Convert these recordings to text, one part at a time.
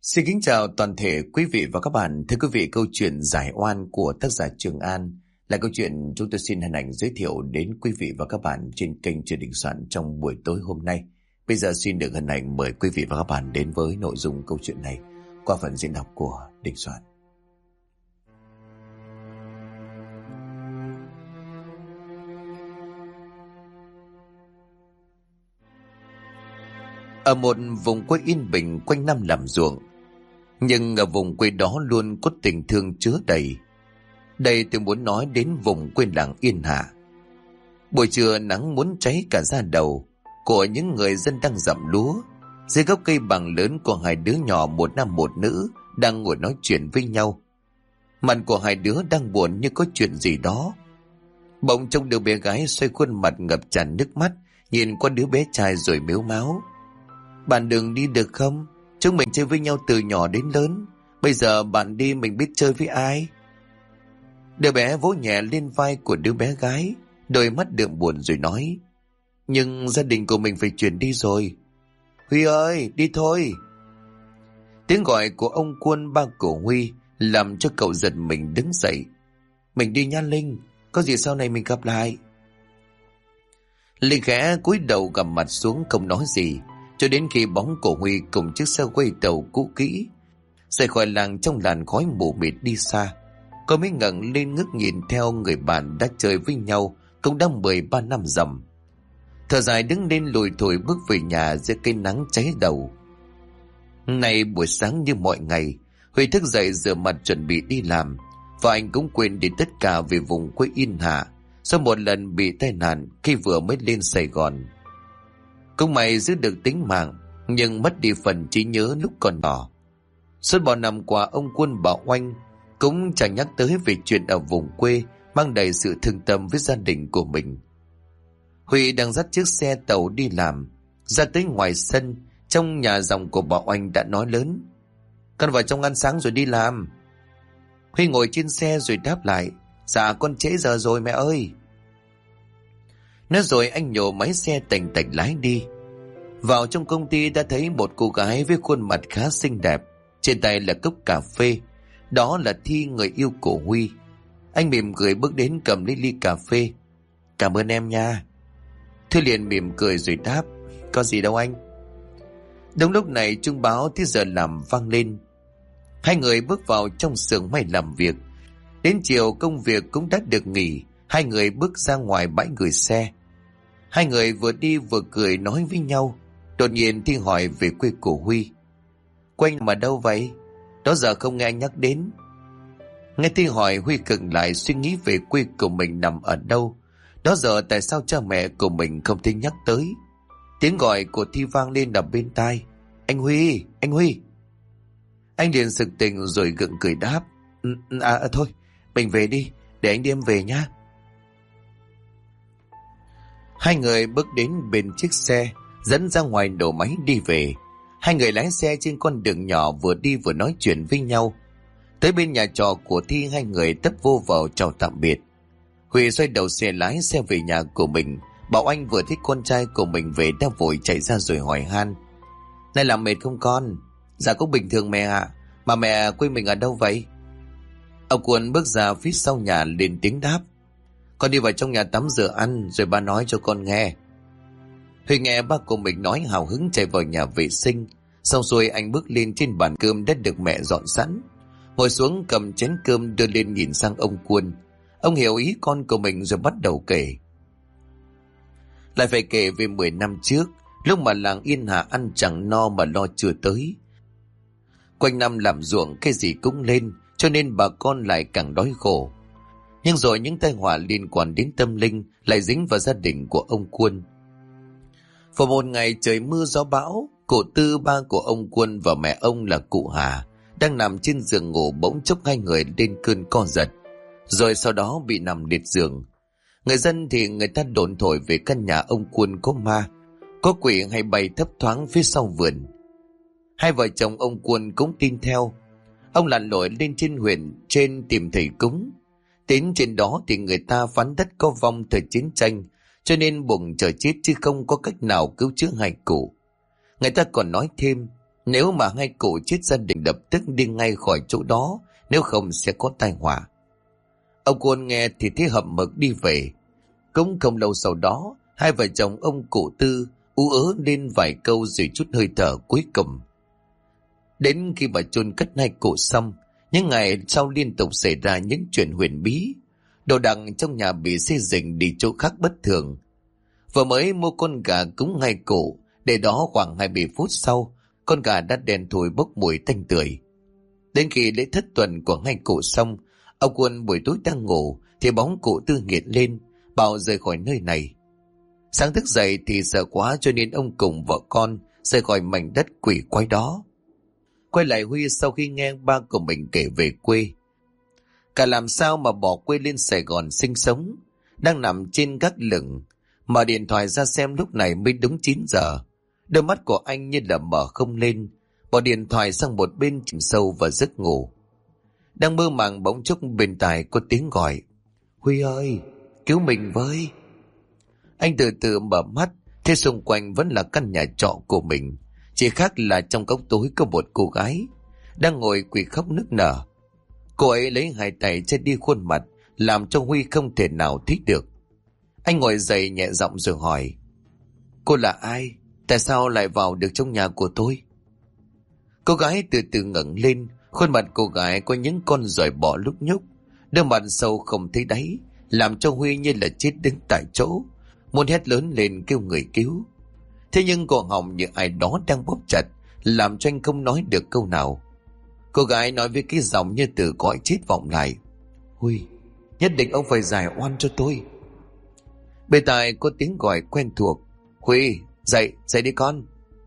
Xin kính chào toàn thể quý vị và các bạn. Thưa quý vị, câu chuyện Giải oan của tác giả Trường An là câu chuyện chúng tôi xin hân hạnh giới thiệu đến quý vị và các bạn trên kênh Chuyện Đình Soạn trong buổi tối hôm nay. Bây giờ xin được hân hạnh mời quý vị và các bạn đến với nội dung câu chuyện này qua phần diễn đọc của Đình Soạn. Ở một vùng quê yên bình quanh năm làm ruộng, nhưng ở vùng quê đó luôn có tình thương chứa đầy. Đây tôi muốn nói đến vùng quê làng Yên Hạ. Buổi trưa nắng muốn cháy cả da đầu của những người dân đang dặm lúa. Dưới gốc cây bằng lớn của hai đứa nhỏ, một nam một nữ, đang ngồi nói chuyện với nhau. Mặt của hai đứa đang buồn như có chuyện gì đó. Bỗng trông đứa bé gái xoay khuôn mặt ngập tràn nước mắt, nhìn qua đứa bé trai rồi mếu máo: "Bạn đừng đi được không? Chúng mình chơi với nhau từ nhỏ đến lớn. Bây giờ bạn đi mình biết chơi với ai?" Đứa bé vỗ nhẹ lên vai của đứa bé gái, đôi mắt đượm buồn rồi nói: "Nhưng gia đình của mình phải chuyển đi rồi." "Huy ơi, đi thôi." Tiếng gọi của ông Quân, ba của Huy, làm cho cậu giật mình đứng dậy. "Mình đi nha Linh, có gì sau này mình gặp lại." Linh khẽ cúi đầu gằm mặt xuống không nói gì, cho đến khi bóng của Huy cùng chiếc xe quay tàu cũ kỹ rời khỏi làng trong làn khói mù mịt đi xa. Cô mới ngẩng lên ngước nhìn theo người bạn đã chơi với nhau cũng đã 13 năm rằm. Thở dài đứng lên lùi thổi bước về nhà dưới cây nắng cháy đầu. Nay buổi sáng như mọi ngày, Huy thức dậy rửa mặt chuẩn bị đi làm, và anh cũng quên đi tất cả về vùng quê Yên Hạ sau một lần bị tai nạn khi vừa mới lên Sài Gòn. Cũng may giữ được tính mạng, nhưng mất đi phần trí nhớ lúc còn nhỏ. Suốt bao năm qua, ông Quân bảo Oanh cũng chẳng nhắc tới về chuyện ở vùng quê mang đầy sự thương tâm với gia đình của mình. Huy đang dắt chiếc xe tàu đi làm, ra tới ngoài sân trong nhà dòng của bà Oanh đã nói lớn: "Con vào trong ăn sáng rồi đi làm." Huy ngồi trên xe rồi đáp lại: "Dạ con trễ giờ rồi mẹ ơi." Nói rồi anh nhổ máy xe tành tạch lái đi. Vào trong công ty đã thấy một cô gái với khuôn mặt khá xinh đẹp, trên tay là cốc cà phê. Đó là Thi, người yêu của Huy. Anh mỉm cười bước đến cầm lấy ly cà phê. "Cảm ơn em nha." Thư liền mỉm cười rồi đáp: "Có gì đâu anh." Đúng lúc này chuông báo tới giờ làm vang lên. Hai người bước vào trong xưởng may làm việc. Đến chiều công việc cũng đã được nghỉ. Hai người bước ra ngoài bãi gửi xe. Hai người vừa đi vừa cười nói với nhau. Đột nhiên Thi hỏi về quê của Huy. "Quê anh mà đâu vậy? Đó giờ không nghe anh nhắc đến." Nghe Thi hỏi, Huy khựng lại suy nghĩ về quê của mình nằm ở đâu. Đó giờ tại sao cha mẹ của mình không thể nhắc tới. Tiếng gọi của Thi vang lên ở bên tai: "Anh Huy, anh Huy." Anh liền sực tỉnh rồi gượng cười đáp: Thôi, mình về đi, để anh đi em về nhá." Hai người bước đến bên chiếc xe dẫn ra ngoài nổ máy đi về. Hai người lái xe trên con đường nhỏ, vừa đi vừa nói chuyện với nhau. Tới bên nhà trọ của Thi, hai người tấp vô vào chào tạm biệt. Huy xoay đầu xe lái xe về nhà của mình. Bảo Anh vừa thấy con trai của mình về đã vội chạy ra rồi hỏi han: "Này làm mệt không con?" "Dạ cũng bình thường mẹ ạ. Mà mẹ quê mình ở đâu vậy?" Ông Quân bước ra phía sau nhà lên tiếng đáp: "Con đi vào trong nhà tắm rửa ăn rồi ba nói cho con nghe." Huy nghe ba của mình nói hào hứng chạy vào nhà vệ sinh. Xong xuôi anh bước lên trên bàn cơm đã được mẹ dọn sẵn, ngồi xuống cầm chén cơm đưa lên nhìn sang ông Quân. Ông hiểu ý con của mình rồi bắt đầu kể. Lại phải kể về 10 năm trước, lúc mà làng Yên Hạ ăn chẳng no mà lo chưa tới. Quanh năm làm ruộng cái gì cũng lên, cho nên bà con lại càng đói khổ. Nhưng rồi những tai họa liên quan đến tâm linh lại dính vào gia đình của ông Quân. Vào một ngày trời mưa gió bão, cụ Tư, ba của ông Quân, và mẹ ông là cụ Hà đang nằm trên giường ngủ, bỗng chốc hai người lên cơn co giật, rồi sau đó bị nằm liệt giường. Người dân thì người ta đồn thổi về căn nhà ông Quân có ma, có quỷ hay bay thấp thoáng phía sau vườn. Hai vợ chồng ông Quân cũng tin theo. Ông lặn lội lên trên huyện trên tìm thầy cúng. Đến trên đó thì người ta phán đất có vong thời chiến tranh, cho nên buộc chờ chết chứ không có cách nào cứu chữa hai cụ. Người ta còn nói thêm, Nếu mà hai cụ chết, gia đình lập tức đi ngay khỏi chỗ đó, nếu không sẽ có tai họa. Ông Quân nghe thì thấy hậm hực đi về. Cũng không lâu sau đó, hai vợ chồng ông cụ Tư ú ớ lên vài câu rồi chút hơi thở cuối cùng. Đến khi mà chôn cất hai cụ xong, những ngày sau liên tục xảy ra những chuyện huyền bí. Đồ đạc trong nhà bị xê dịch đi chỗ khác bất thường. Vừa mới mua con gà cúng hai cụ, để đó khoảng 20 phút sau, con gà đã đen thui bốc mùi tanh tưởi. Đến khi lễ thất tuần của hai cụ xong, ông Quân buổi tối đang ngủ thì bóng cụ Tư hiện lên, bảo rời khỏi nơi này. Sáng thức dậy thì sợ quá cho nên ông cùng vợ con rời khỏi mảnh đất quỷ quái đó. Quay lại Huy sau khi nghe ba của mình kể về quê. Cả làm sao mà bỏ quê lên Sài Gòn sinh sống. Đang nằm trên gác lửng, mở điện thoại ra xem lúc này mới đúng 9 giờ. Đôi mắt của anh như là mở không lên, bỏ điện thoại sang một bên chìm sâu vào giấc ngủ. Đang mơ màng bỗng chốc bên tai có tiếng gọi: Huy ơi, cứu mình với. Anh từ từ mở mắt, thấy xung quanh vẫn là căn nhà trọ của mình. Chỉ khác là trong góc tối có một cô gái đang ngồi quỳ khóc nức nở. Cô ấy lấy hai tay che đi khuôn mặt, làm cho Huy không thể nào thích được. Anh ngồi dậy nhẹ giọng rồi hỏi: Cô là ai? Tại sao lại vào được trong nhà của tôi? Cô gái từ từ ngẩng lên, khuôn mặt cô gái có những con giòi bọ lúc nhúc, đôi mặt sâu không thấy đáy, làm cho Huy như là chết đứng tại chỗ, muốn hét lớn lên kêu người cứu. Thế nhưng cổ họng như ai đó đang bóp chặt, làm cho anh không nói được câu nào. Cô gái nói với cái giọng như từ cõi chết vọng lại: Huy, nhất định ông phải giải oan cho tôi. Bên tai có tiếng gọi quen thuộc: Huy, dậy, dậy đi con.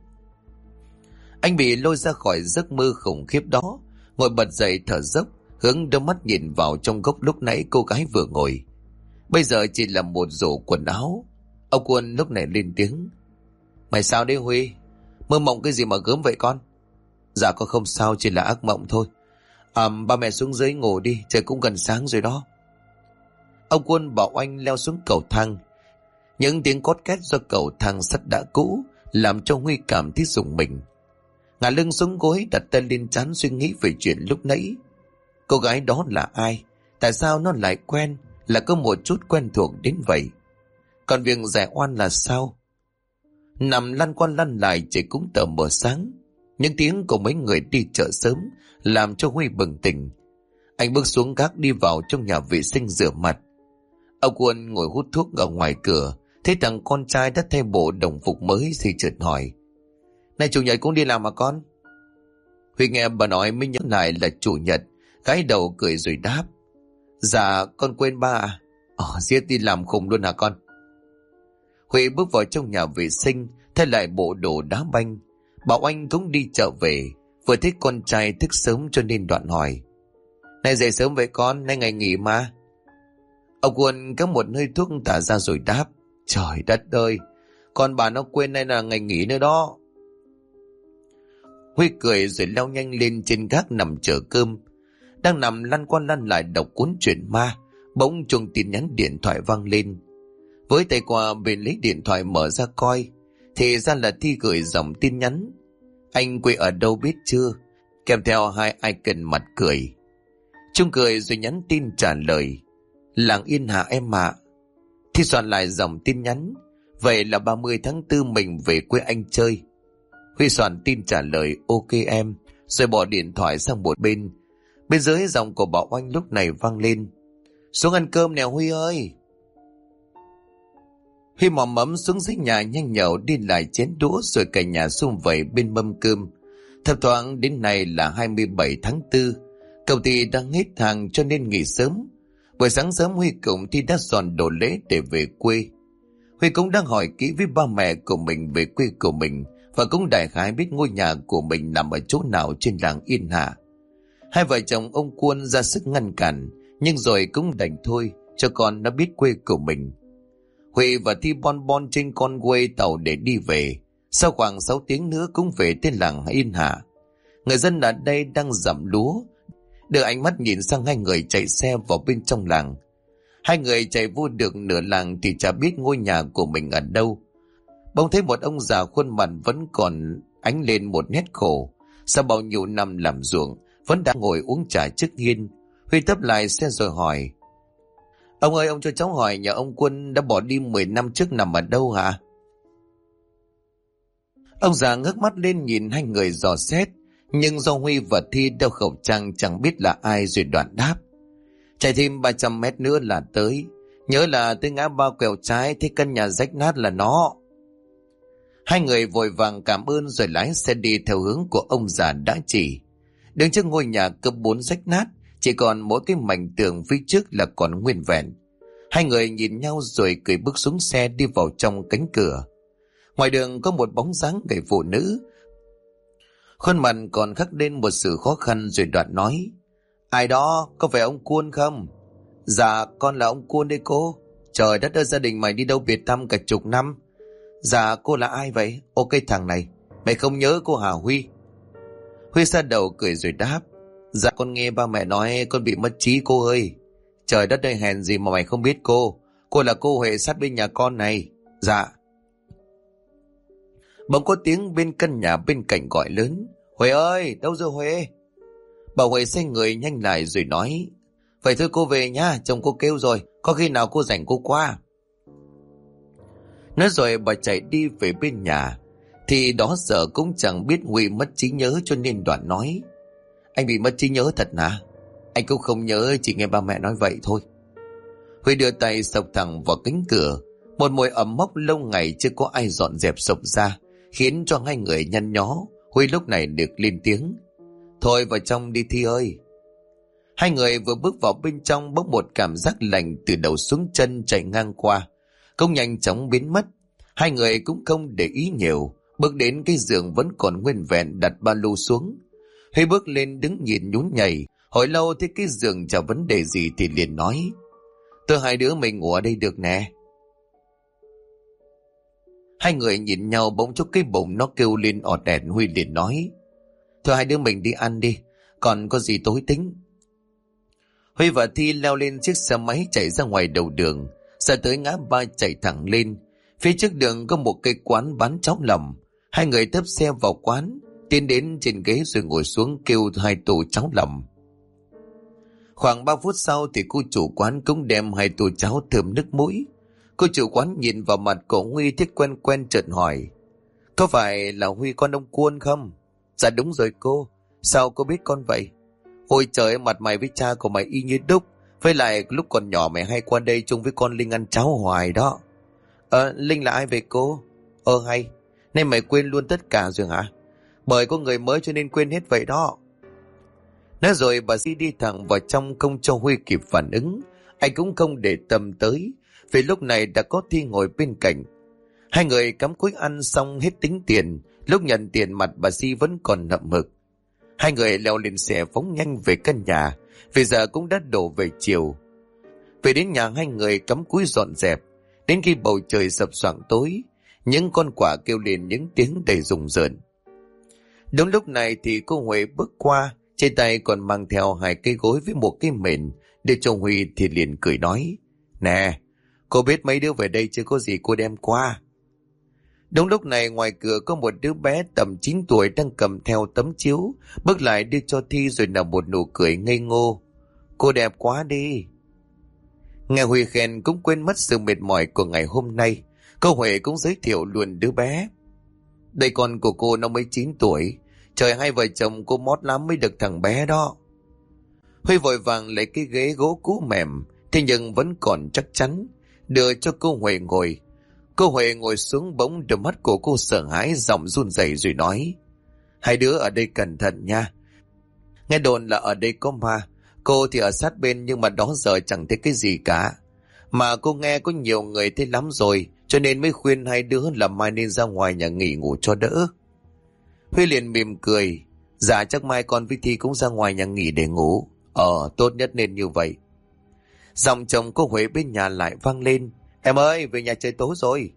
Anh bị lôi ra khỏi giấc mơ khủng khiếp đó, ngồi bật dậy thở dốc, hướng đôi mắt nhìn vào trong góc lúc nãy cô gái vừa ngồi. Bây giờ chỉ là một rổ quần áo. Ông Quân lúc này lên tiếng: Mày sao đấy Huy? Mơ mộng cái gì mà gớm vậy con? Dạ con không sao, chỉ là ác mộng thôi. Ba mẹ xuống dưới ngủ đi, trời cũng gần sáng rồi đó. Ông Quân bảo anh leo xuống cầu thang. Những tiếng cót két do cầu thang sắt đã cũ làm cho Huy cảm thấy rùng mình. Ngả lưng xuống gối, đặt tay lên trán suy nghĩ về chuyện lúc nãy. Cô gái đó là ai? Tại sao nó lại quen, là có một chút quen thuộc đến vậy? Còn việc giải oan là sao? Nằm lăn qua lăn lại, trời cũng tờ mờ sáng. Những tiếng của mấy người đi chợ sớm làm cho Huy bừng tỉnh. Anh bước xuống gác đi vào trong nhà vệ sinh rửa mặt. Ông Quân ngồi hút thuốc ở ngoài cửa, thấy thằng con trai đã thay bộ đồng phục mới thì chợt hỏi: Này chủ nhật cũng đi làm mà con? Huy nghe bà nói mới nhớ lại là chủ nhật, gái đầu cười rồi đáp: Dạ con quên ba à. Giết đi làm khùng luôn hả con? Huy bước vào trong nhà vệ sinh, thay lại bộ đồ đá banh. Bảo anh cũng đi chợ về, vừa thấy con trai thức sớm cho nên đoạn hỏi: Này dậy sớm vậy con, nay ngày nghỉ mà. Ông Quân có một hơi thuốc tả ra rồi đáp: Trời đất ơi, con bà nó quên nay là ngày nghỉ nữa đó. Huy cười rồi leo nhanh lên trên gác nằm chờ cơm. Đang nằm lăn qua lăn lại đọc cuốn truyện ma, bỗng chuông tin nhắn điện thoại vang lên. Với tay qua bên lấy điện thoại mở ra coi, thì ra là Thi gửi dòng tin nhắn: Anh quê ở đâu biết chưa? Kèm theo hai icon mặt cười. Trung cười rồi nhắn tin trả lời: Làng Yên Hạ em ạ. Thi soạn lại dòng tin nhắn: Vậy là 30 tháng 4 mình về quê anh chơi. Huy soạn tin trả lời: Ok em, rồi bỏ điện thoại sang một bên. Bên dưới giọng của Bảo Oanh lúc này vang lên: Xuống ăn cơm nè Huy ơi. Huy mò mẫm xuống dưới nhà nhanh nhậu đi lại chén đũa rồi cả nhà sum vầy bên mâm cơm. Thấp thoáng đến nay là 27 tháng 4, công ty đang hết hàng cho nên nghỉ sớm. Buổi sáng sớm Huy cùng Thi đã dọn đồ lễ để về quê. Huy cũng đang hỏi kỹ với ba mẹ của mình về quê của mình, và cũng đại khái biết ngôi nhà của mình nằm ở chỗ nào trên làng Yên Hạ. Hai vợ chồng ông Quân ra sức ngăn cản, nhưng rồi cũng đành thôi, cho con nó biết quê của mình. Huy và Thi bon bon trên con quay tàu để đi về. Sau khoảng 6 tiếng nữa cũng về tới làng Yên Hạ. Người dân ở đây đang dặm lúa, đưa ánh mắt nhìn sang hai người chạy xe vào bên trong làng. Hai người chạy vô được nửa làng thì chả biết ngôi nhà của mình ở đâu. Bỗng thấy một ông già khuôn mặt vẫn còn ánh lên một nét khổ. Sau bao nhiêu năm làm ruộng, vẫn đang ngồi uống trà trước hiên. Huy tấp lại xe rồi hỏi: Ông ơi, ông cho cháu hỏi nhà ông Quân đã bỏ đi 10 năm trước nằm ở đâu hả? Ông già ngước mắt lên nhìn hai người dò xét, nhưng do Huy và Thi đeo khẩu trang chẳng biết là ai rồi đoạn đáp: Chạy thêm 300 mét nữa là tới. Nhớ là tới ngã ba quẹo trái thấy căn nhà rách nát là nó. Hai người vội vàng cảm ơn rồi lái xe đi theo hướng của ông già đã chỉ. Đứng trước ngôi nhà cấp 4 rách nát, chỉ còn mỗi cái mảnh tường phía trước là còn nguyên vẹn. Hai người nhìn nhau rồi cười bước xuống xe đi vào trong cánh cửa. Ngoài đường có một bóng dáng người phụ nữ. Khuôn mặt còn khắc lên một sự khó khăn rồi đoạn nói: Ai đó, có phải ông Quân không? Dạ, con là ông Quân đây cô. Trời đất ơi, gia đình mày đi đâu biệt thăm cả chục năm. Dạ, cô là ai vậy? Ok thằng này, mày không nhớ cô hả Huy? Huy xa đầu cười rồi đáp: Dạ con nghe ba mẹ nói con bị mất trí cô ơi. Trời đất ơi, hèn gì mà mày không biết cô. Cô là cô Huệ sát bên nhà con này. Dạ. Bỗng có tiếng bên căn nhà bên cạnh gọi lớn: Huệ ơi, đâu rồi Huệ? Bà Huệ xoay người nhanh lại rồi nói: Vậy thôi cô về nhá, chồng cô kêu rồi, có khi nào cô rảnh cô qua. Nói rồi bà chạy đi về bên nhà. Thì đó giờ cũng chẳng biết Huy mất trí nhớ cho nên đoạn nói: Anh bị mất trí nhớ thật hả? Anh cũng không nhớ, chỉ nghe ba mẹ nói vậy thôi. Huy đưa tay sộc thẳng vào cánh cửa. Một mùi ẩm mốc lâu ngày chưa có ai dọn dẹp sộc ra, khiến cho hai người nhăn nhó. Huy lúc này được lên tiếng: Thôi vào trong đi Thi ơi. Hai người vừa bước vào bên trong, bỗng một cảm giác lạnh từ đầu xuống chân chạy ngang qua, cũng nhanh chóng biến mất. Hai người cũng không để ý nhiều, bước đến cái giường vẫn còn nguyên vẹn, đặt ba lô xuống. Huy bước lên đứng nhìn nhún nhảy, hồi lâu thấy cái giường chả vấn đề gì thì liền nói: Tôi hai đứa mình ngủ ở đây được nè. Hai người nhìn nhau bỗng chốc cái bụng nó kêu lên ọt ẹt. Huy liền nói: Thôi hai đứa mình đi ăn đi, còn có gì tối tính. Huy và Thi leo lên chiếc xe máy chạy ra ngoài đầu đường. Ra tới ngã ba chạy thẳng lên. Phía trước đường có một cây quán bán cháo lòng. Hai người tấp xe vào quán, tiến đến trên ghế rồi ngồi xuống kêu 2 tô cháo lòng. Khoảng 3 phút sau thì cô chủ quán cũng đem 2 tô cháo thơm nước mũi. Cô chủ quán nhìn vào mặt của Huy thấy quen quen chợt hỏi: Có phải là Huy con ông Quân không? Dạ đúng rồi cô. Sao cô biết con vậy? Ôi trời ơi, mặt mày với cha của mày y như đúc. Với lại lúc còn nhỏ mày hay qua đây chung với con Linh ăn cháo hoài đó. Linh là ai vậy cô? Hay, nên mày quên luôn tất cả rồi hả? Bởi có người mới cho nên quên hết vậy đó. Nói rồi bà Si đi thẳng vào trong không cho Huy kịp phản ứng. Anh cũng không để tâm tới, vì lúc này đã có Thi ngồi bên cạnh. Hai người cắm cúi ăn xong hết tính tiền. Lúc nhận tiền mặt bà Si vẫn còn nậm mực. Hai người leo lên xe phóng nhanh về căn nhà, vì giờ cũng đã đổ về chiều. Về đến nhà hai người cắm cúi dọn dẹp. Đến khi bầu trời sập soạng tối, những con quạ kêu lên những tiếng đầy rùng rợn. Đúng lúc này thì cô Huệ bước qua, trên tay còn mang theo 2 cây gối với một cái mền. Đưa cho Huy thì liền cười nói: Nè, cô biết mấy đứa về đây chứ có gì cô đem qua. Đúng lúc này ngoài cửa có một đứa bé tầm 9 tuổi đang cầm theo tấm chiếu, bước lại đưa cho Thi rồi nở một nụ cười ngây ngô: Cô đẹp quá đi. Nghe Huy khen cũng quên mất sự mệt mỏi của ngày hôm nay. Cô Huệ cũng giới thiệu luôn đứa bé: Đây con của cô nó mới 9 tuổi. Trời, hai vợ chồng cô mót lắm mới được thằng bé đó. Huy vội vàng lấy cái ghế gỗ cũ mềm, thế nhưng vẫn còn chắc chắn, đưa cho cô Huệ ngồi. Cô Huệ ngồi xuống, bỗng đôi mắt của cô sợ hãi, giọng run rẩy rồi nói: Hai đứa ở đây cẩn thận nha. Nghe đồn là ở đây có ma. Cô thì ở sát bên nhưng mà đó giờ chẳng thấy cái gì cả. Mà cô nghe có nhiều người thấy lắm rồi, cho nên mới khuyên hai đứa là mai nên ra ngoài nhà nghỉ ngủ cho đỡ. Huy liền mỉm cười: Dạ chắc mai con với Thi cũng ra ngoài nhà nghỉ để ngủ. Tốt nhất nên như vậy. Giọng chồng cô Huệ bên nhà lại vang lên: Em ơi, về nhà trời tối rồi.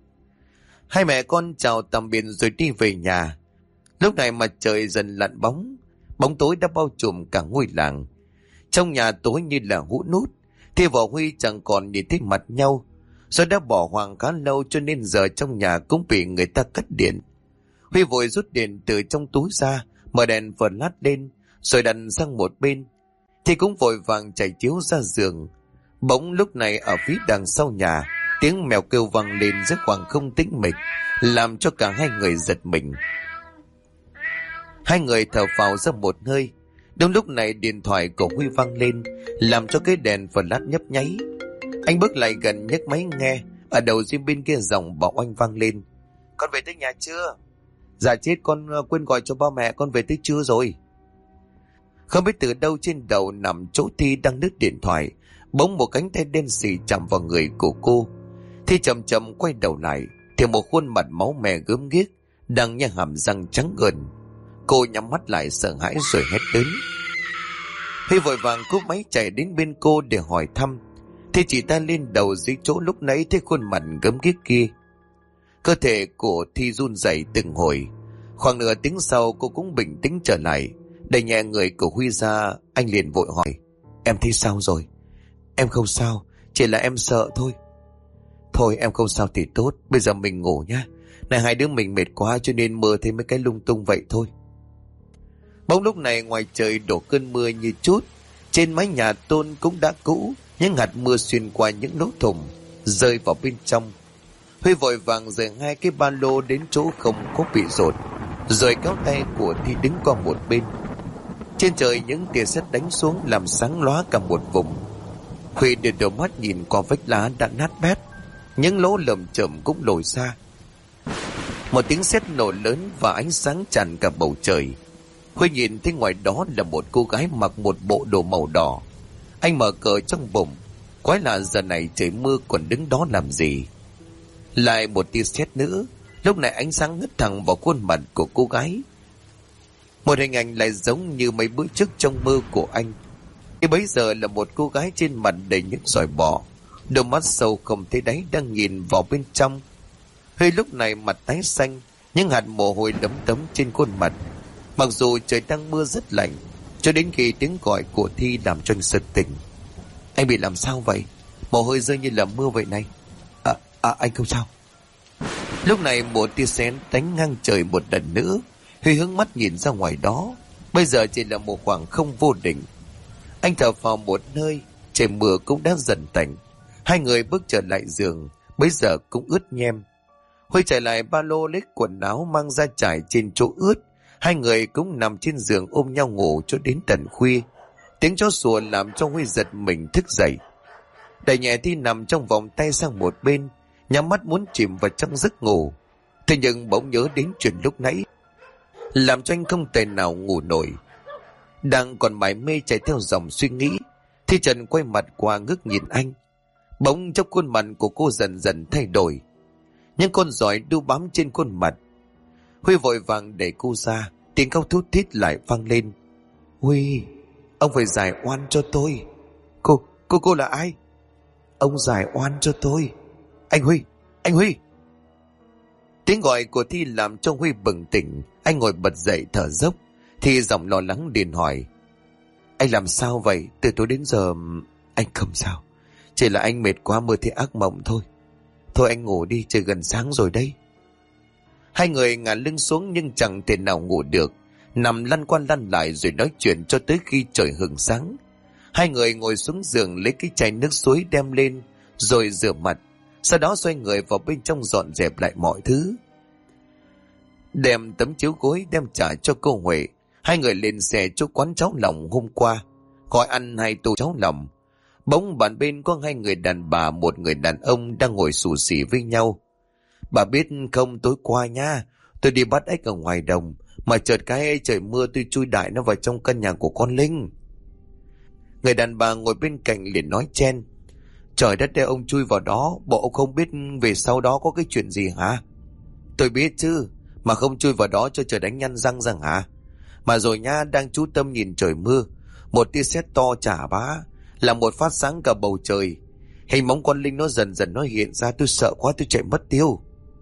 Hai mẹ con chào tạm biệt rồi đi về nhà. Lúc này mặt trời dần lặn bóng. Bóng tối đã bao trùm cả ngôi làng. Trong nhà tối như là hũ nút. Thi và Huy chẳng còn nhìn thấy mặt nhau. Do đã bỏ hoang khá lâu cho nên giờ trong nhà cũng bị người ta cắt điện. Huy vội rút điện từ trong túi ra, mở đèn flash lên, rồi đặt sang một bên. Thì cũng vội vàng chạy chiếu ra giường. Bỗng lúc này ở phía đằng sau nhà, tiếng mèo kêu vang lên rất khoảng không tĩnh mịch, làm cho cả hai người giật mình. Hai người thở phào ra một hơi. Đúng lúc này điện thoại của Huy vang lên, làm cho cái đèn flash nhấp nháy. Anh bước lại gần nhấc máy nghe. Ở đầu dây bên kia giọng bảo anh vang lên: "Con về tới nhà chưa?" "Dạ chết, con quên gọi cho ba mẹ, con về tới chưa rồi." Không biết từ đâu trên đầu nằm chỗ Thi đang đứt điện thoại, bỗng một cánh tay đen sì chạm vào người của cô. Thi chậm chậm quay đầu lại, thì một khuôn mặt máu me gớm ghiếc đang nhai hàm răng trắng gần. Cô nhắm mắt lại sợ hãi rồi hét lớn. Huy vội vàng cúp máy chạy đến bên cô để hỏi thăm. Thi chỉ tay lên đầu dưới chỗ lúc nãy thấy khuôn mặt gớm ghiếc kia. Cơ thể của Thi run rẩy từng hồi. Khoảng nửa tiếng sau cô cũng bình tĩnh trở lại, đẩy nhẹ người của Huy ra. Anh liền vội hỏi: "Em thấy sao rồi?" "Em không sao, chỉ là em sợ thôi." "Thôi em không sao thì tốt, bây giờ mình ngủ nhá. Này hai đứa mình mệt quá cho nên mơ thấy mấy cái lung tung vậy thôi." Bỗng lúc này ngoài trời đổ cơn mưa như chút. Trên mái nhà tôn cũng đã cũ, những hạt mưa xuyên qua những lỗ thủng rơi vào bên trong. Huy vội vàng rời hai cái ba lô đến chỗ không có bị rột, rồi kéo tay của Thi đứng qua một bên. Trên trời những tia sét đánh xuống làm sáng lóa cả một vùng. Huy đưa đôi mắt nhìn qua vách lá đã nát bét, những lỗ lởm chởm cũng lồi ra. Một tiếng sét nổ lớn và ánh sáng tràn cả bầu trời. Huy nhìn thấy ngoài đó là một cô gái mặc một bộ đồ màu đỏ. Anh mở cờ trong bụng. Quái lạ, giờ này trời mưa còn đứng đó làm gì? Lại một tia sét nữa. Lúc này ánh sáng ngất thẳng vào khuôn mặt của cô gái. Một hình ảnh lại giống như mấy bữa trước trong mơ của anh. Thì bấy giờ là một cô gái trên mặt đầy những sỏi bọ, đôi mắt sâu không thấy đáy đang nhìn vào bên trong. Huy lúc này mặt tái xanh, những hạt mồ hôi lấm tấm trên khuôn mặt. Mặc dù trời đang mưa rất lạnh, cho đến khi tiếng gọi của Thi làm cho anh sực tỉnh. "Anh bị làm sao vậy? Mồ hôi rơi như là mưa vậy này." Anh không sao." Lúc này một tia sét đánh ngang trời một lần nữa. Huy hướng mắt nhìn ra ngoài đó. Bây giờ chỉ là một khoảng không vô định. Anh thở phào một hơi. Trời mưa cũng đã dần tạnh. Hai người bước trở lại giường, bây giờ cũng ướt nhem. Huy chạy lại ba lô lấy quần áo mang ra trải trên chỗ ướt. Hai người cũng nằm trên giường ôm nhau ngủ cho đến tận khuya. Tiếng chó sủa làm cho Huy giật mình thức dậy. Đẩy nhẹ Thi nằm trong vòng tay sang một bên, nhắm mắt muốn chìm vào trong giấc ngủ. Thế nhưng bỗng nhớ đến chuyện lúc nãy, làm cho anh không thể nào ngủ nổi. Đang còn mải mê chạy theo dòng suy nghĩ, Thi Trần quay mặt qua ngước nhìn anh. Bỗng trong khuôn mặt của cô dần dần thay đổi, những con giỏi đu bám trên khuôn mặt. Huy vội vàng đẩy cô ra, tiếng khóc thút thít lại vang lên. "Huy, ông phải giải oan cho tôi." Cô là ai?" "Ông giải oan cho tôi." Anh Huy." Tiếng gọi của Thi làm cho Huy bừng tỉnh. Anh ngồi bật dậy thở dốc. Thi giọng lo lắng liền hỏi: "Anh làm sao vậy? Từ tối đến giờ..." "Anh không sao, chỉ là anh mệt quá mơ thấy ác mộng thôi." "Thôi anh ngủ đi, trời gần sáng rồi đấy." Hai người ngả lưng xuống nhưng chẳng thể nào ngủ được, nằm lăn qua lăn lại rồi nói chuyện cho tới khi trời hửng sáng. Hai người ngồi xuống giường lấy cái chai nước suối đem lên rồi rửa mặt, sau đó xoay người vào bên trong dọn dẹp lại mọi thứ. Đem tấm chiếu gối đem trả cho cô Huệ. Hai người lên xe chỗ quán cháo lòng hôm qua, gọi ăn 2 tô cháo lòng. Bỗng bàn bên có 2 người đàn bà, một người đàn ông đang ngồi xù xì với nhau. "Bà biết không, tối qua nha, tôi đi bắt ếch ở ngoài đồng, mà chợt cái trời mưa tôi chui đại nó vào trong căn nhà của con Linh." Người đàn bà ngồi bên cạnh liền nói chen: "Trời đất ơi, ông chui vào đó, bộ ông không biết về sau đó có cái chuyện gì hả?" "Tôi biết chứ, mà không chui vào đó cho trời đánh nhăn răng rằng hả? Mà rồi nha, đang chú tâm nhìn trời mưa, một tia sét to chả bá, là một phát sáng cả bầu trời. Hình bóng con Linh nó dần dần nó hiện ra, tôi sợ quá tôi chạy mất tiêu."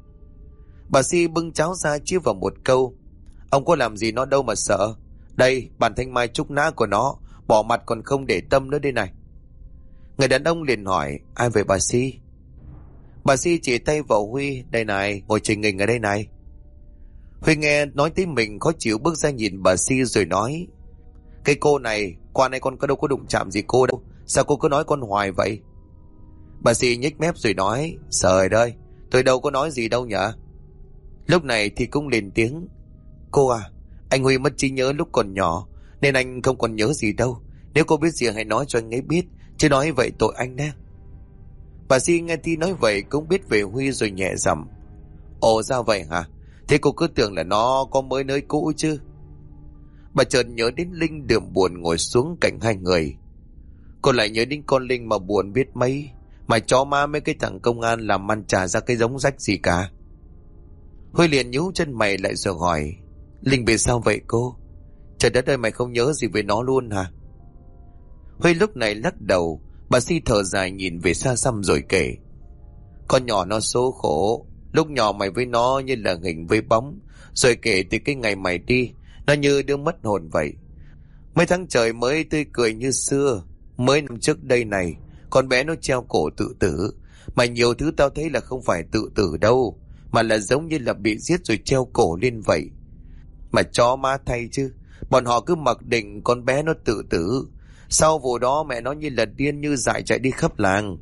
Bà Si bưng cháo ra chia vào một câu: "Ông có làm gì nó đâu mà sợ. Đây, bản thanh mai trúc nã của nó, bỏ mặt còn không để tâm nữa đây này." Người đàn ông liền hỏi: "Ai vậy bà Si?" Bà Si chỉ tay vào Huy: "Đây này, ngồi trình hình ở đây này." Huy nghe nói tới mình khó chịu, bước ra nhìn bà Si rồi nói: Cái cô này, qua này con có đâu có đụng chạm gì cô đâu, sao cô cứ nói con hoài vậy? Bà Si nhếch mép rồi nói: Trời ơi, tôi đâu có nói gì đâu nhở. Lúc này thì cũng lên tiếng: Cô à, anh Huy mất trí nhớ lúc còn nhỏ, nên anh không còn nhớ gì đâu. Nếu cô biết gì hãy nói cho anh ấy biết, chứ nói vậy tội anh đó. Bà Si nghe Thi nói vậy cũng biết về Huy rồi nhẹ giọng: Ồ ra vậy hả? Thế cô cứ tưởng là nó có mới nơi cũ chứ. Bà chợt nhớ đến Linh đượm buồn ngồi xuống cạnh hai người. Cô lại nhớ đến con Linh mà buồn biết mấy, mà chó má mấy cái thằng công an làm ăn trả ra cái giống rách gì cả. Huy liền nhíu chân mày lại rồi hỏi: Linh bị sao vậy cô? Trời đất ơi, mày không nhớ gì về nó luôn hả? Huy lúc này lắc đầu. Bà Si thở dài nhìn về xa xăm rồi kể: Con nhỏ nó số khổ. Lúc nhỏ mày với nó như là hình với bóng. Rồi kể từ cái ngày mày đi, nó như đứa mất hồn vậy. Mấy tháng trời mới tươi cười như xưa. Mới năm trước đây này, con bé nó treo cổ tự tử. Mà nhiều thứ tao thấy là không phải tự tử đâu, mà là giống như là bị giết rồi treo cổ lên vậy. Mà chó má thay chứ, bọn họ cứ mặc định con bé nó tự tử. Sau vụ đó mẹ nó như là điên như dại chạy đi khắp làng.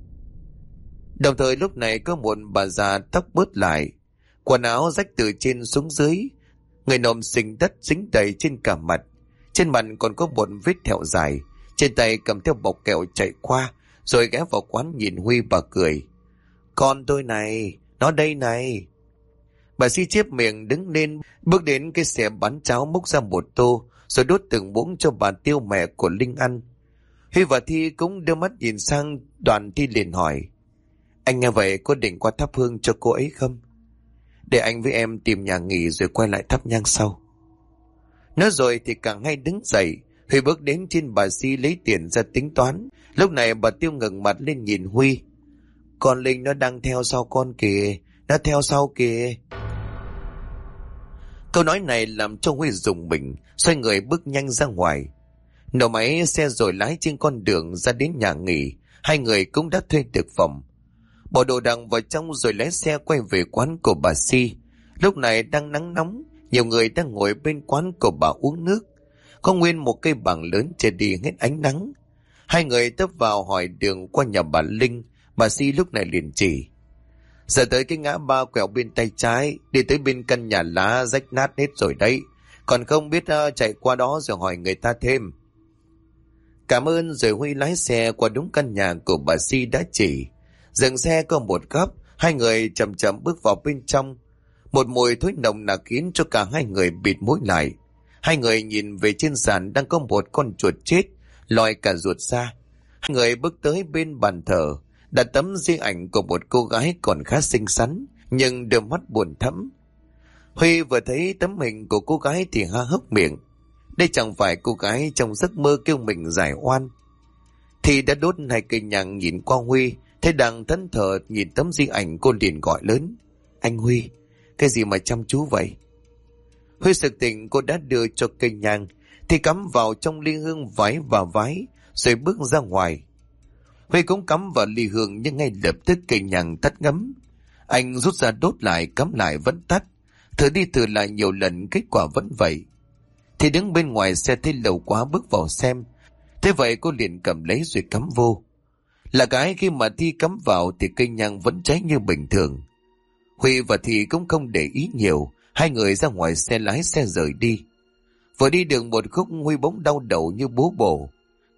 Đồng thời lúc này có một bà già tóc bớt lại, quần áo rách từ trên xuống dưới, người nồm sình đất dính đầy trên cả mặt. Trên mặt còn có một vết thẹo dài, trên tay cầm theo bọc kẹo chạy qua, rồi ghé vào quán nhìn Huy bà cười: Con tôi này, nó đây này. Bà Si chép miệng đứng lên, bước đến cái xe bán cháo múc ra một tô, rồi đốt từng muỗng cho bà Tiêu mẹ của Linh ăn. Huy và Thi cũng đưa mắt nhìn sang Đoàn. Thi liền hỏi: Anh nghe vậy có định qua thắp hương cho cô ấy không? Để anh với em tìm nhà nghỉ rồi quay lại thắp nhang sau. Nói rồi thì cả hai đứng dậy. Huy bước đến trên bà Si lấy tiền ra tính toán. Lúc này bà Tiêu ngẩng mặt lên nhìn Huy: Con Linh nó đang theo sau con kìa, nó theo sau kìa. Câu nói này làm cho Huy rùng mình, xoay người bước nhanh ra ngoài. Nổ máy xe rồi lái trên con đường ra đến nhà nghỉ. Hai người cũng đã thuê được phòng, bỏ đồ đạc vào trong rồi lái xe quay về quán của bà Si. Lúc này đang nắng nóng, nhiều người đang ngồi bên quán của bà uống nước. Có nguyên một cây bảng lớn che đi hết ánh nắng. Hai người tấp vào hỏi đường qua nhà bà Linh. Bà Si lúc này liền chỉ: Giờ tới cái ngã ba quẹo bên tay trái, đi tới bên căn nhà lá rách nát hết rồi đấy. Còn không biết chạy qua đó rồi hỏi người ta thêm. Cảm ơn rồi Huy lái xe qua đúng căn nhà của bà Si đã chỉ. Dừng xe có một góc, hai người chậm chậm bước vào bên trong. Một mùi thối nồng nặc khiến cho cả hai người bịt mũi lại. Hai người nhìn về trên sàn đang có một con chuột chết, lòi cả ruột ra. Hai người bước tới bên bàn thờ, đặt tấm di ảnh của một cô gái còn khá xinh xắn, nhưng đôi mắt buồn thẫm. Huy vừa thấy tấm hình của cô gái thì há hốc miệng. Đây chẳng phải cô gái trong giấc mơ kêu mình giải oan. Thì đã đốt hai cây nhang nhìn qua Huy, thấy đang thẫn thờ nhìn tấm di ảnh, cô liền gọi lớn: Anh Huy, cái gì mà chăm chú vậy? Huy sực tỉnh, cô đã đưa cho cây nhang thì cắm vào trong ly hương vái và vái, rồi bước ra ngoài. Huy cũng cắm vào ly hương nhưng ngay lập tức cây nhang tắt ngấm. Anh rút ra đốt lại, cắm lại vẫn tắt. Thử đi thử lại nhiều lần, kết quả vẫn vậy. Thì đứng bên ngoài xe thấy lâu quá, bước vào xem. Thế vậy cô liền cầm lấy rồi cắm vô. Là cái khi mà Thi cắm vào thì cây nhang vẫn cháy như bình thường. Huy và Thi cũng không để ý nhiều, hai người ra ngoài xe lái xe rời đi. Vừa đi được một khúc, Huy bỗng đau đầu như búa bổ.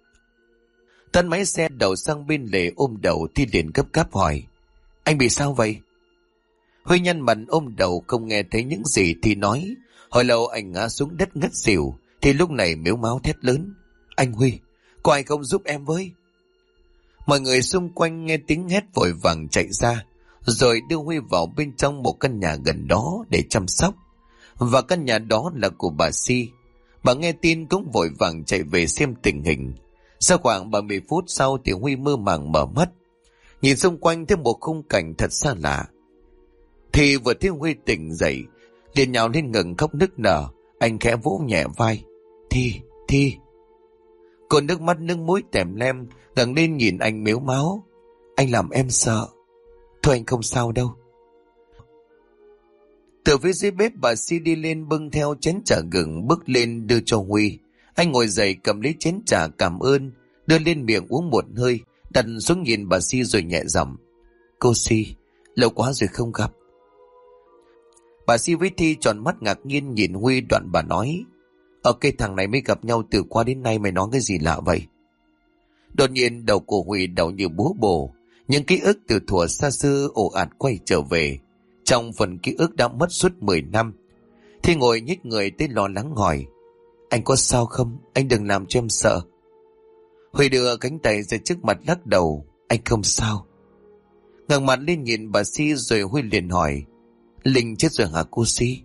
Tân máy xe đầu sang bên lề ôm đầu, Thi liền gấp gáp hỏi: Anh bị sao vậy? Huy nhăn mặt ôm đầu không nghe thấy những gì Thi nói. Hồi lâu anh ngã xuống đất ngất xỉu, thì lúc này mếu máo thét lớn: Anh Huy, có ai không giúp em với? Mọi người xung quanh nghe tiếng hét vội vàng chạy ra, rồi đưa Huy vào bên trong một căn nhà gần đó để chăm sóc. Và căn nhà đó là của bà Si. Bà nghe tin cũng vội vàng chạy về xem tình hình. Sau khoảng 30 phút sau thì Huy mơ màng mở mắt, nhìn xung quanh thấy một khung cảnh thật xa lạ. Thì vừa thấy Huy tỉnh dậy, liền nhào lên ngừng khóc nức nở. Anh khẽ vỗ nhẹ vai: Thi. Cô nước mắt nước mũi tèm lem ngẩng lên nhìn anh mếu máo: Anh làm em sợ. Thôi anh không sao đâu. Từ phía dưới bếp bà Si đi lên bưng theo chén trà gừng bước lên đưa cho Huy. Anh ngồi dậy cầm lấy chén trà cảm ơn, đưa lên miệng uống một hơi, đặt xuống nhìn bà Si rồi nhẹ giọng. Cô Si, lâu quá rồi không gặp. Bà Si với Thi tròn mắt ngạc nhiên nhìn Huy, đoạn bà nói. Ở cái thằng này mới gặp nhau từ qua đến nay, mày nói cái gì lạ vậy? Đột nhiên đầu của Huy đau như búa bổ, những ký ức từ thuở xa xưa ồ ạt quay trở về. Trong phần ký ức đã mất suốt 10 năm. Thi ngồi nhích người tới lo lắng hỏi. Anh có sao không? Anh đừng làm cho em sợ. Huy đưa cánh tay ra trước mặt lắc đầu. Anh không sao. Ngẩng mặt lên nhìn bà Si rồi Huy liền hỏi. Linh chết rồi hả cô Si?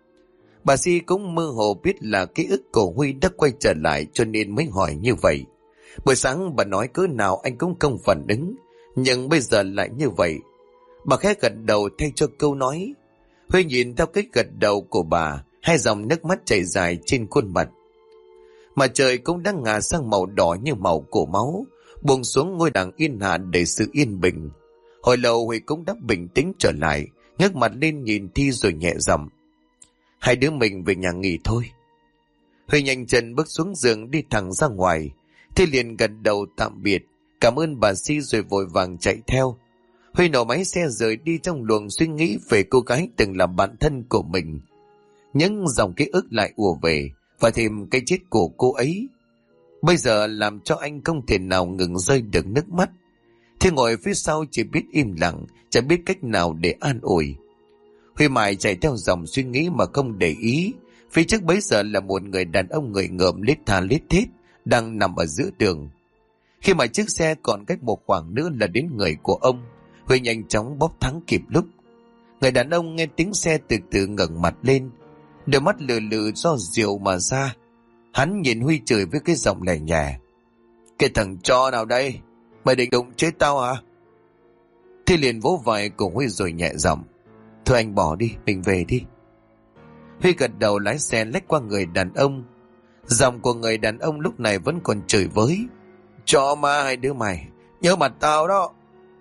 Bà Si cũng mơ hồ biết là ký ức của Huy đã quay trở lại cho nên mới hỏi như vậy. Buổi sáng bà nói cỡ nào anh cũng không phản ứng, nhưng bây giờ lại như vậy. Bà khẽ gật đầu thay cho câu nói. Huy nhìn theo cái gật đầu của bà, hai dòng nước mắt chảy dài trên khuôn mặt. Mà trời cũng đang ngả sang màu đỏ như màu của máu, buông xuống ngôi đàng yên hạ để sự yên bình. Hồi lâu Huy cũng đã bình tĩnh trở lại, ngước mặt lên nhìn Thi rồi nhẹ giọng. Hai đứa mình về nhà nghỉ thôi. Huy nhanh chân bước xuống giường đi thẳng ra ngoài. Thi liền gật đầu tạm biệt, cảm ơn bà Si rồi vội vàng chạy theo. Huy nổ máy xe rời đi trong luồng suy nghĩ về cô gái từng là bạn thân của mình. Những dòng ký ức lại ùa về, và thêm cái chết của cô ấy. Bây giờ làm cho anh không thể nào ngừng rơi được nước mắt. Thi ngồi phía sau chỉ biết im lặng, chẳng biết cách nào để an ủi. Huy mãi chạy theo dòng suy nghĩ mà không để ý. Phía trước bấy giờ là một người đàn ông người ngợm lết tha lết thết đang nằm ở giữa đường. Khi mà chiếc xe còn cách một khoảng nữa là đến người của ông, Huy nhanh chóng bóp thắng kịp lúc. Người đàn ông nghe tiếng xe từ từ ngẩng mặt lên, đôi mắt lừ lừ do rượu mà ra. Hắn nhìn Huy chửi với cái giọng lẻ nhẹ. Cái thằng chó nào đây? Mày định đụng chết tao hả? Thì liền vỗ vai của Huy rồi nhẹ giọng. Thôi anh bỏ đi, mình về đi. Huy gật đầu lái xe lách qua người đàn ông. Giọng của người đàn ông lúc này vẫn còn chửi với. Chó ma hai đứa mày, nhớ mặt tao đó.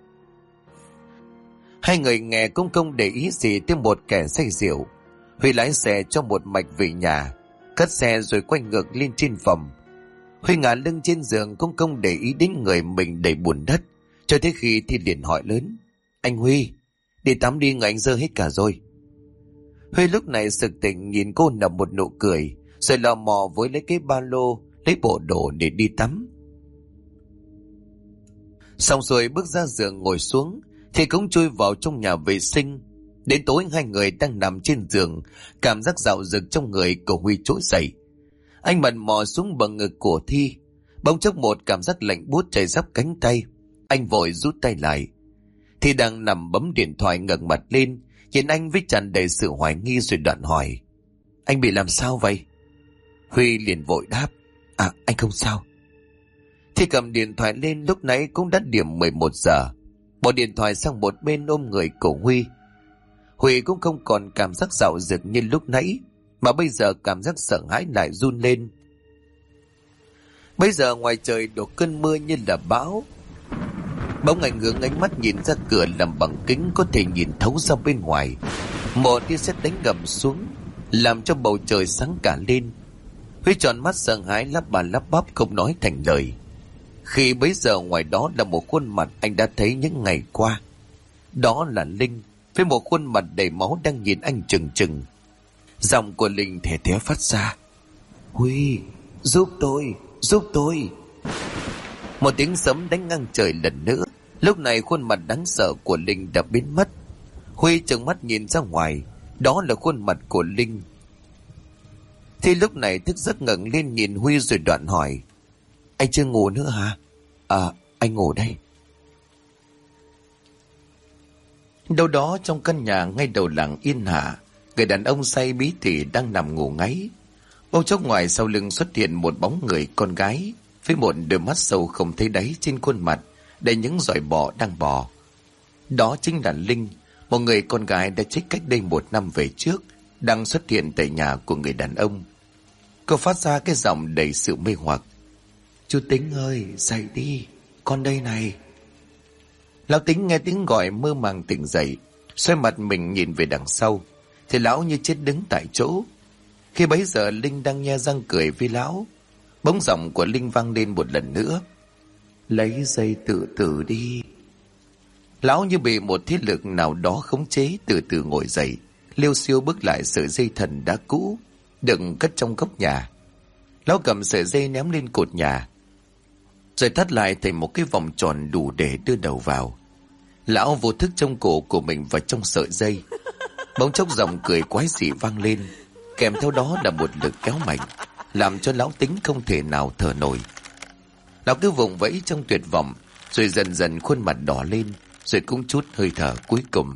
Hai người nghe cũng không để ý gì tới một kẻ say rượu. Huy lái xe cho một mạch về nhà, cất xe rồi quay ngược lên trên phòng. Huy ngả lưng trên giường cũng không để ý đến người mình đầy bùn đất, cho tới khi thì liền hỏi lớn. Anh Huy, đi tắm đi, người anh dơ hết cả rồi. Huy lúc này sực tỉnh nhìn cô nở một nụ cười, rồi lò mò với lấy cái ba lô, lấy bộ đồ để đi tắm. Xong rồi bước ra giường ngồi xuống, thì cũng chui vào trong nhà vệ sinh. Đến tối hai người đang nằm trên giường, cảm giác dạo dực trong người của Huy trỗi dậy. Anh mần mò xuống bờ ngực của Thi, bỗng chốc một cảm giác lạnh buốt chạy dắp cánh tay. Anh vội rút tay lại. Thi đang nằm bấm điện thoại ngẩng mặt lên, nhìn anh với tràn đầy sự hoài nghi rồi đoạn hỏi. Anh bị làm sao vậy? Huy liền vội đáp. À, anh không sao. Thi cầm điện thoại lên, lúc nãy cũng đã điểm 11 giờ. Bỏ điện thoại sang một bên ôm người của Huy. Huy cũng không còn cảm giác dạo dực như lúc nãy, mà bây giờ cảm giác sợ hãi lại run lên. Bây giờ ngoài trời đổ cơn mưa như là bão. Bỗng anh hướng ánh mắt nhìn ra cửa làm bằng kính có thể nhìn thấu ra bên ngoài. Một tia sét đánh gầm xuống, làm cho bầu trời sáng cả lên. Huy tròn mắt sợ hãi lắp bà lắp bắp không nói thành lời. Khi bấy giờ ngoài đó là một khuôn mặt anh đã thấy những ngày qua. Đó là Linh, với một khuôn mặt đầy máu đang nhìn anh trừng trừng. Giọng của Linh thè thé phát ra. Huy, giúp tôi, giúp tôi. Một tiếng sấm đánh ngang trời lần nữa. Lúc này khuôn mặt đáng sợ của Linh đã biến mất. Huy trừng mắt nhìn ra ngoài, đó là khuôn mặt của Linh. Thì lúc này thức giấc ngẩng lên nhìn Huy rồi đoạn hỏi. Anh chưa ngủ nữa hả? À, anh ngủ đây. Đâu đó trong căn nhà ngay đầu làng yên hạ, người đàn ông say bí tỉ đang nằm ngủ ngáy. Bỗng chốc ngoài sau lưng xuất hiện một bóng người con gái, với một đôi mắt sâu không thấy đáy trên khuôn mặt, đầy những giỏi bọ đang bò. Đó chính là Linh, một người con gái đã chết cách đây 1 năm về trước, đang xuất hiện tại nhà của người đàn ông. Cô phát ra cái giọng đầy sự mê hoặc. Chú Tính ơi, dậy đi, con đây này. Lão Tính nghe tiếng gọi mơ màng tỉnh dậy, xoay mặt mình nhìn về đằng sau, thì lão như chết đứng tại chỗ. Khi bấy giờ Linh đang nhe răng cười với lão, bỗng giọng của Linh vang lên một lần nữa: lấy dây tự tử đi. Lão như bị một thế lực nào đó khống chế, từ từ ngồi dậy, liêu xiêu bước lại sợi dây thần đã cũ đựng cất trong góc nhà. Lão cầm sợi dây ném lên cột nhà, rồi thắt lại thành một cái vòng tròn đủ để đưa đầu vào. Lão vô thức trong cổ của mình vào trong sợi dây. Bỗng chốc giọng cười quái dị vang lên, kèm theo đó là một lực kéo mạnh, làm cho lão Tính không thể nào thở nổi. Lão cứ vùng vẫy trong tuyệt vọng, rồi dần dần khuôn mặt đỏ lên, rồi cũng chút hơi thở cuối cùng.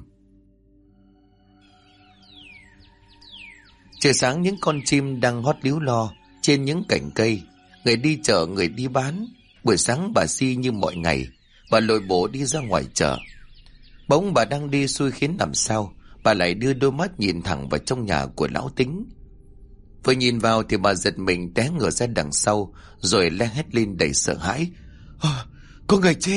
Trời sáng, những con chim đang hót líu lo trên những cành cây. Người đi chợ, người đi bán. Buổi sáng bà Si như mọi ngày, bà lội bộ đi ra ngoài chợ. Bỗng bà đang đi xui khiến làm sao, bà lại đưa đôi mắt nhìn thẳng vào trong nhà của lão Tính. Vừa nhìn vào thì bà giật mình té ngửa ra đằng sau, rồi le hét lên đầy sợ hãi: có người chết!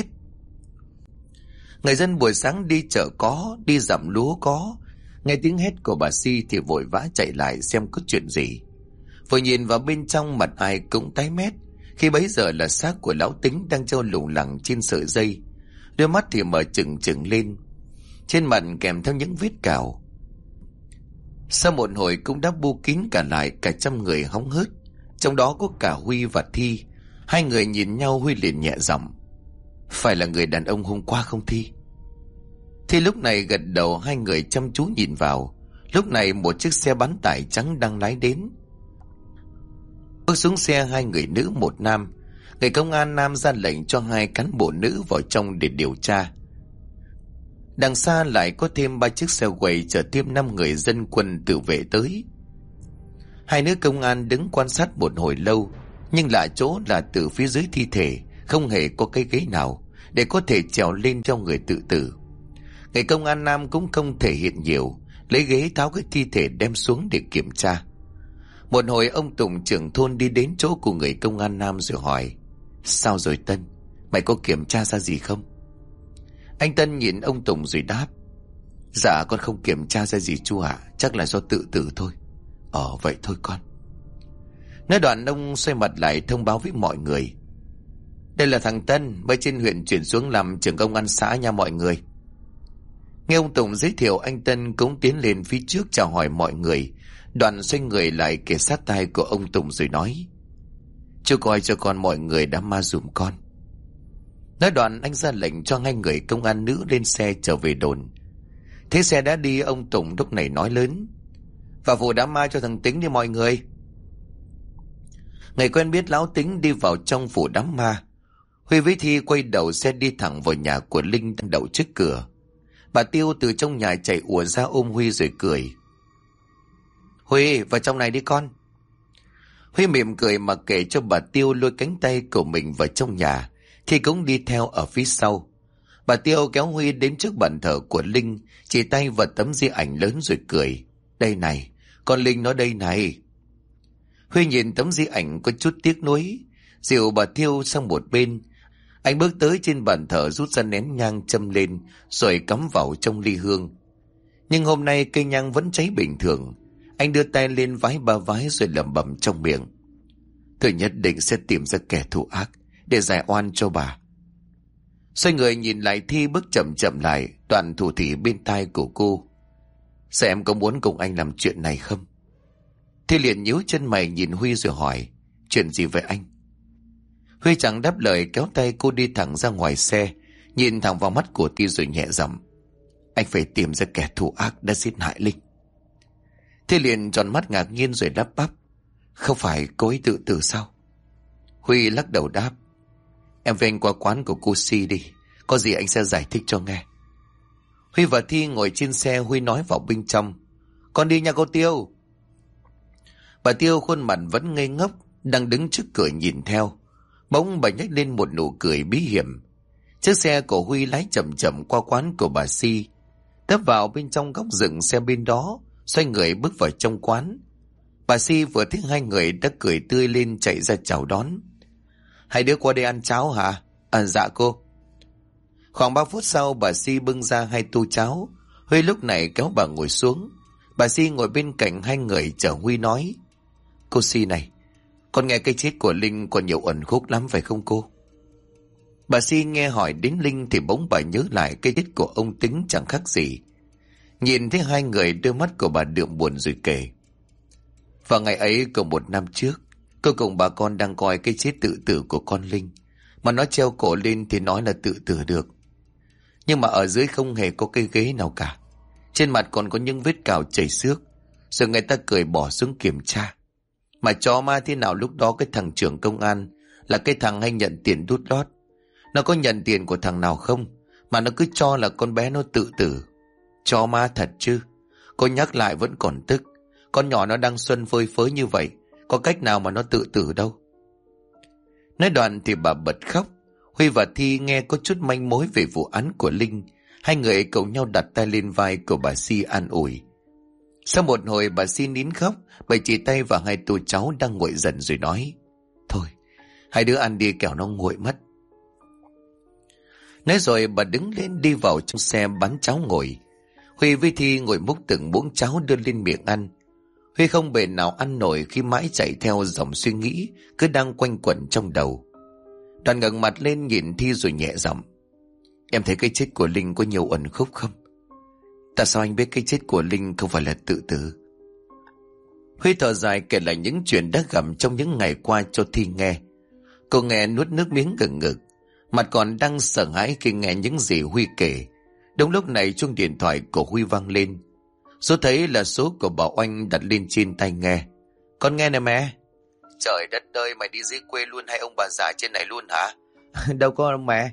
Người dân buổi sáng đi chợ có, đi dặm lúa có. Nghe tiếng hét của bà Si thì vội vã chạy lại xem có chuyện gì. Vừa nhìn vào bên trong, mặt ai cũng tái mét, khi bấy giờ là xác của lão Tính đang treo lủng lẳng trên sợi dây. Đôi mắt thì mở trừng trừng lên, trên mặt kèm theo những vết cào. Sau một hồi cũng đã bu kín cả lại cả trăm người hóng hớt, trong đó có cả Huy và Thi. Hai người nhìn nhau, Huy liền nhẹ giọng: phải là người đàn ông hôm qua không Thi? Thi lúc này gật đầu. Hai người chăm chú nhìn vào. Lúc này một chiếc xe bán tải trắng đang lái đến. Bước xuống xe hai người nữ một nam. Người công an nam ra lệnh cho hai cán bộ nữ vào trong để điều tra. Đằng xa lại có thêm 3 chiếc xe quầy chở thêm 5 người dân quân tự vệ tới. Hai nữ công an đứng quan sát một hồi lâu, nhưng lạ chỗ là từ phía dưới thi thể không hề có cái ghế nào để có thể trèo lên cho người tự tử. Người công an nam cũng không thể hiện nhiều, lấy ghế tháo cái thi thể đem xuống để kiểm tra. Một hồi ông Tùng trưởng thôn đi đến chỗ của người công an nam rồi hỏi: sao rồi Tân, mày có kiểm tra ra gì không? Anh Tân nhìn ông Tùng rồi đáp: dạ con không kiểm tra ra gì chú ạ, chắc là do tự tử thôi. Vậy thôi con. Nói đoạn ông xoay mặt lại thông báo với mọi người: đây là thằng Tân mới trên huyện chuyển xuống làm trưởng công an xã nha mọi người. Nghe ông Tùng giới thiệu, anh Tân cũng tiến lên phía trước chào hỏi mọi người, đoạn xoay người lại kề sát tai của ông Tùng rồi nói: chú coi cho con mọi người đám ma dùm con. Nói đoạn anh ra lệnh cho hai người công an nữ lên xe trở về đồn. Thế xe đã đi, ông Tùng lúc này nói lớn: vào vụ đám ma cho thằng Tính đi mọi người. Người quen biết lão Tính đi vào trong phủ đám ma. Huy với Thi quay đầu xe đi thẳng vào nhà của Linh đang đậu trước cửa. Bà Tiêu từ trong nhà chạy ùa ra ôm Huy rồi cười: Huy, vào trong này đi con. Huy mỉm cười mà kể cho bà Tiêu lôi cánh tay của mình vào trong nhà, thì cũng đi theo ở phía sau. Bà Tiêu kéo Huy đến trước bàn thờ của Linh, chỉ tay vào tấm di ảnh lớn rồi cười: đây này, con Linh nó đây này. Huy nhìn tấm di ảnh có chút tiếc nuối, dìu bà Tiêu sang một bên. Anh bước tới trên bàn thờ, rút ra nén nhang châm lên rồi cắm vào trong ly hương. Nhưng hôm nay cây nhang vẫn cháy bình thường. Anh đưa tay lên vái 3 vái rồi lẩm bẩm trong miệng: tôi nhất định sẽ tìm ra kẻ thù ác để giải oan cho bà. Xoay người nhìn lại Thi bước chậm chậm lại, đoạn thủ thỉ bên tai của cô: sao em có muốn cùng anh làm chuyện này không? Thi liền nhíu chân mày nhìn Huy rồi hỏi: chuyện gì vậy anh? Huy chẳng đáp lời, kéo tay cô đi thẳng ra ngoài xe, nhìn thẳng vào mắt của Thi rồi nhẹ giọng: anh phải tìm ra kẻ thù ác đã giết hại Linh. Thi liền tròn mắt ngạc nhiên rồi đáp bắp: không phải cô ấy tự tử sao? Huy lắc đầu đáp: em với anh qua quán của cô Si đi, có gì anh sẽ giải thích cho nghe. Huy và Thi ngồi trên xe, Huy nói vào bên trong: con đi nha cô Tiêu. Bà Tiêu khuôn mặt vẫn ngây ngốc, đang đứng trước cửa nhìn theo. Bỗng bà nhếch lên một nụ cười bí hiểm. Chiếc xe của Huy lái chậm chậm qua quán của bà Si, tấp vào bên trong góc dựng xe bên đó, xoay người bước vào trong quán. Bà Si vừa thấy hai người đã cười tươi lên, chạy ra chào đón: hai đứa qua đây ăn cháo hả? Dạ cô. Khoảng 3 phút sau, bà Si bưng ra 2 tô cháo. Huy lúc này kéo bà ngồi xuống. Bà Si ngồi bên cạnh hai người chờ Huy nói: Cô Si này, con nghe cái chết của Linh còn nhiều uẩn khúc lắm phải không cô? Bà Si nghe hỏi đến Linh thì bỗng bà nhớ lại cái chết của ông Tính chẳng khác gì. Nhìn thấy hai người, đôi mắt của bà đượm buồn rồi kể: Vào ngày ấy cùng 1 năm trước, cô cùng bà con đang coi cái chết tự tử của con Linh. Mà nó treo cổ lên thì nói là tự tử được. Nhưng mà ở dưới không hề có cây ghế nào cả. Trên mặt còn có những vết cào chảy xước. Rồi người ta cười bỏ xuống kiểm tra. Mà chó ma thế nào lúc đó cái thằng trưởng công an là cái thằng hay nhận tiền đút lót. Nó có nhận tiền của thằng nào không mà nó cứ cho là con bé nó tự tử. Chó ma thật chứ. Cô nhắc lại vẫn còn tức. Con nhỏ nó đang xuân phơi phới như vậy, có cách nào mà nó tự tử đâu. Nói đoạn thì bà bật khóc. Huy và Thi nghe có chút manh mối về vụ án của Linh. Hai người cùng nhau đặt tay lên vai của bà Si an ủi. Sau một hồi bà Si nín khóc. Bà chỉ tay vào hai tô cháu đang nguội dần rồi nói: Thôi, hai đứa ăn đi kẻo nó nguội mất. Nói rồi bà đứng lên đi vào trong xe bán cháo ngồi. Huy với Thi ngồi múc từng muỗng cháo đưa lên miệng ăn. Huy không bề nào ăn nổi khi mãi chạy theo dòng suy nghĩ cứ đang quanh quẩn trong đầu. Đoàn ngẩng mặt lên nhìn Thi rồi nhẹ giọng: Em thấy cái chết của Linh có nhiều uẩn khúc không? Tại sao anh biết cái chết của Linh không phải là tự tử? Huy thở dài kể lại những chuyện đã gặp trong những ngày qua cho Thi nghe. Cô nghe nuốt nước miếng ngừng ngực, mặt còn đang sợ hãi khi nghe những gì Huy kể. Đúng lúc này chuông điện thoại của Huy vang lên. Số thấy là số của bà Oanh đặt lên trên tai nghe. Con nghe nè mẹ. Trời đất ơi, mày đi dưới quê luôn hay ông bà già trên này luôn hả? Đâu có đâu mẹ.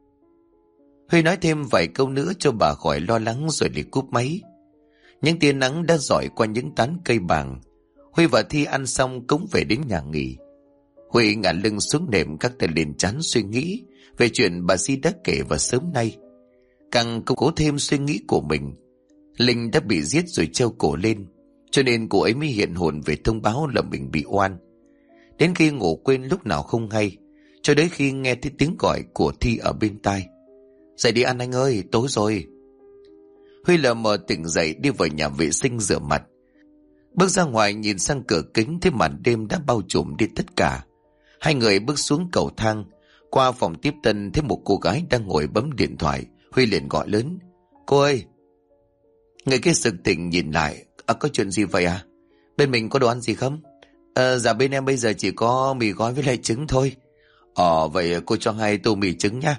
Huy nói thêm vài câu nữa cho bà khỏi lo lắng rồi liền cúp máy. Những tia nắng đã rọi qua những tán cây bàng. Huy và Thi ăn xong cũng về đến nhà nghỉ. Huy ngả lưng xuống nệm, các tay lên trán suy nghĩ về chuyện bà Si đã kể vào sớm nay. Càng cố thêm suy nghĩ của mình. Linh đã bị giết rồi treo cổ lên, cho nên cô ấy mới hiện hồn về thông báo là mình bị oan. Đến khi ngủ quên lúc nào không hay, cho đến khi nghe thấy tiếng gọi của Thi ở bên tai: Dậy đi ăn anh ơi, tối rồi. Huy lờ mờ tỉnh dậy đi vào nhà vệ sinh rửa mặt. Bước ra ngoài nhìn sang cửa kính thấy màn đêm đã bao trùm đi tất cả. Hai người bước xuống cầu thang, qua phòng tiếp tân thấy một cô gái đang ngồi bấm điện thoại. Huy liền gọi lớn: Cô ơi! Người kia sực tỉnh nhìn lại: Có chuyện gì vậy à? Bên mình có đồ ăn gì không? Dạ bên em bây giờ chỉ có mì gói với lại trứng thôi. Vậy cô cho 2 tô mì trứng nhá.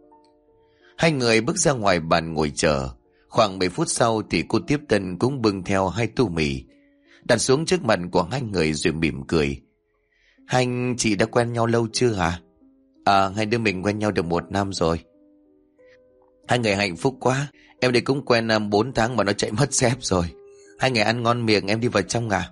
Hai người bước ra ngoài bàn ngồi chờ. Khoảng 10 phút sau thì cô tiếp tân cũng bưng theo 2 tô mì, đặt xuống trước mặt của hai người rồi mỉm cười: Hai anh chị đã quen nhau lâu chưa hả? Hai đứa mình quen nhau được 1 năm rồi. Hai người hạnh phúc quá. Em đây cũng quen 4 tháng mà nó chạy mất dép rồi. Hai người ăn ngon miệng, em đi vào trong à?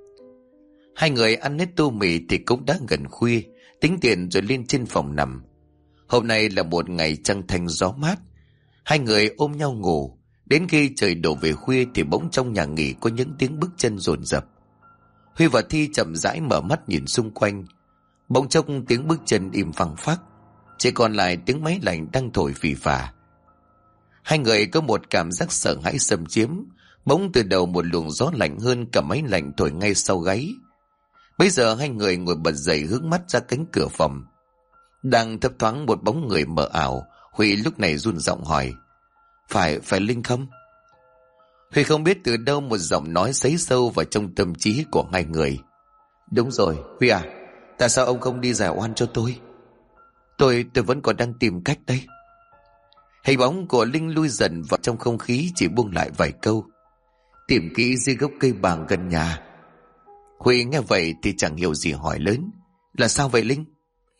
Hai người ăn hết tô mì thì cũng đã gần khuya, tính tiền rồi lên trên phòng nằm. Hôm nay là một ngày trăng thanh gió mát. Hai người ôm nhau ngủ. Đến khi trời đổ về khuya thì bỗng trong nhà nghỉ có những tiếng bước chân dồn dập. Huy và Thi chậm rãi mở mắt nhìn xung quanh. Bỗng chốc tiếng bước chân im phăng phắc, chỉ còn lại tiếng máy lạnh đang thổi phì phà. Hai người có một cảm giác sợ hãi xâm chiếm. Bỗng từ đầu một luồng gió lạnh hơn cả máy lạnh thổi ngay sau gáy. Bây giờ hai người ngồi bật dậy hướng mắt ra cánh cửa phòng. Đang thấp thoáng một bóng người mờ ảo. Huy lúc này run giọng hỏi: Phải Linh không? Huy không biết từ đâu một giọng nói xấy sâu vào trong tâm trí của hai người: Đúng rồi, Huy à, tại sao ông không đi giải oan cho tôi? Tôi vẫn còn đang tìm cách đây. Hình bóng của Linh lui dần vào trong không khí, chỉ buông lại vài câu: Tìm kỹ dưới gốc cây bàng gần nhà. Huy nghe vậy thì chẳng hiểu gì hỏi lớn: Là sao vậy Linh?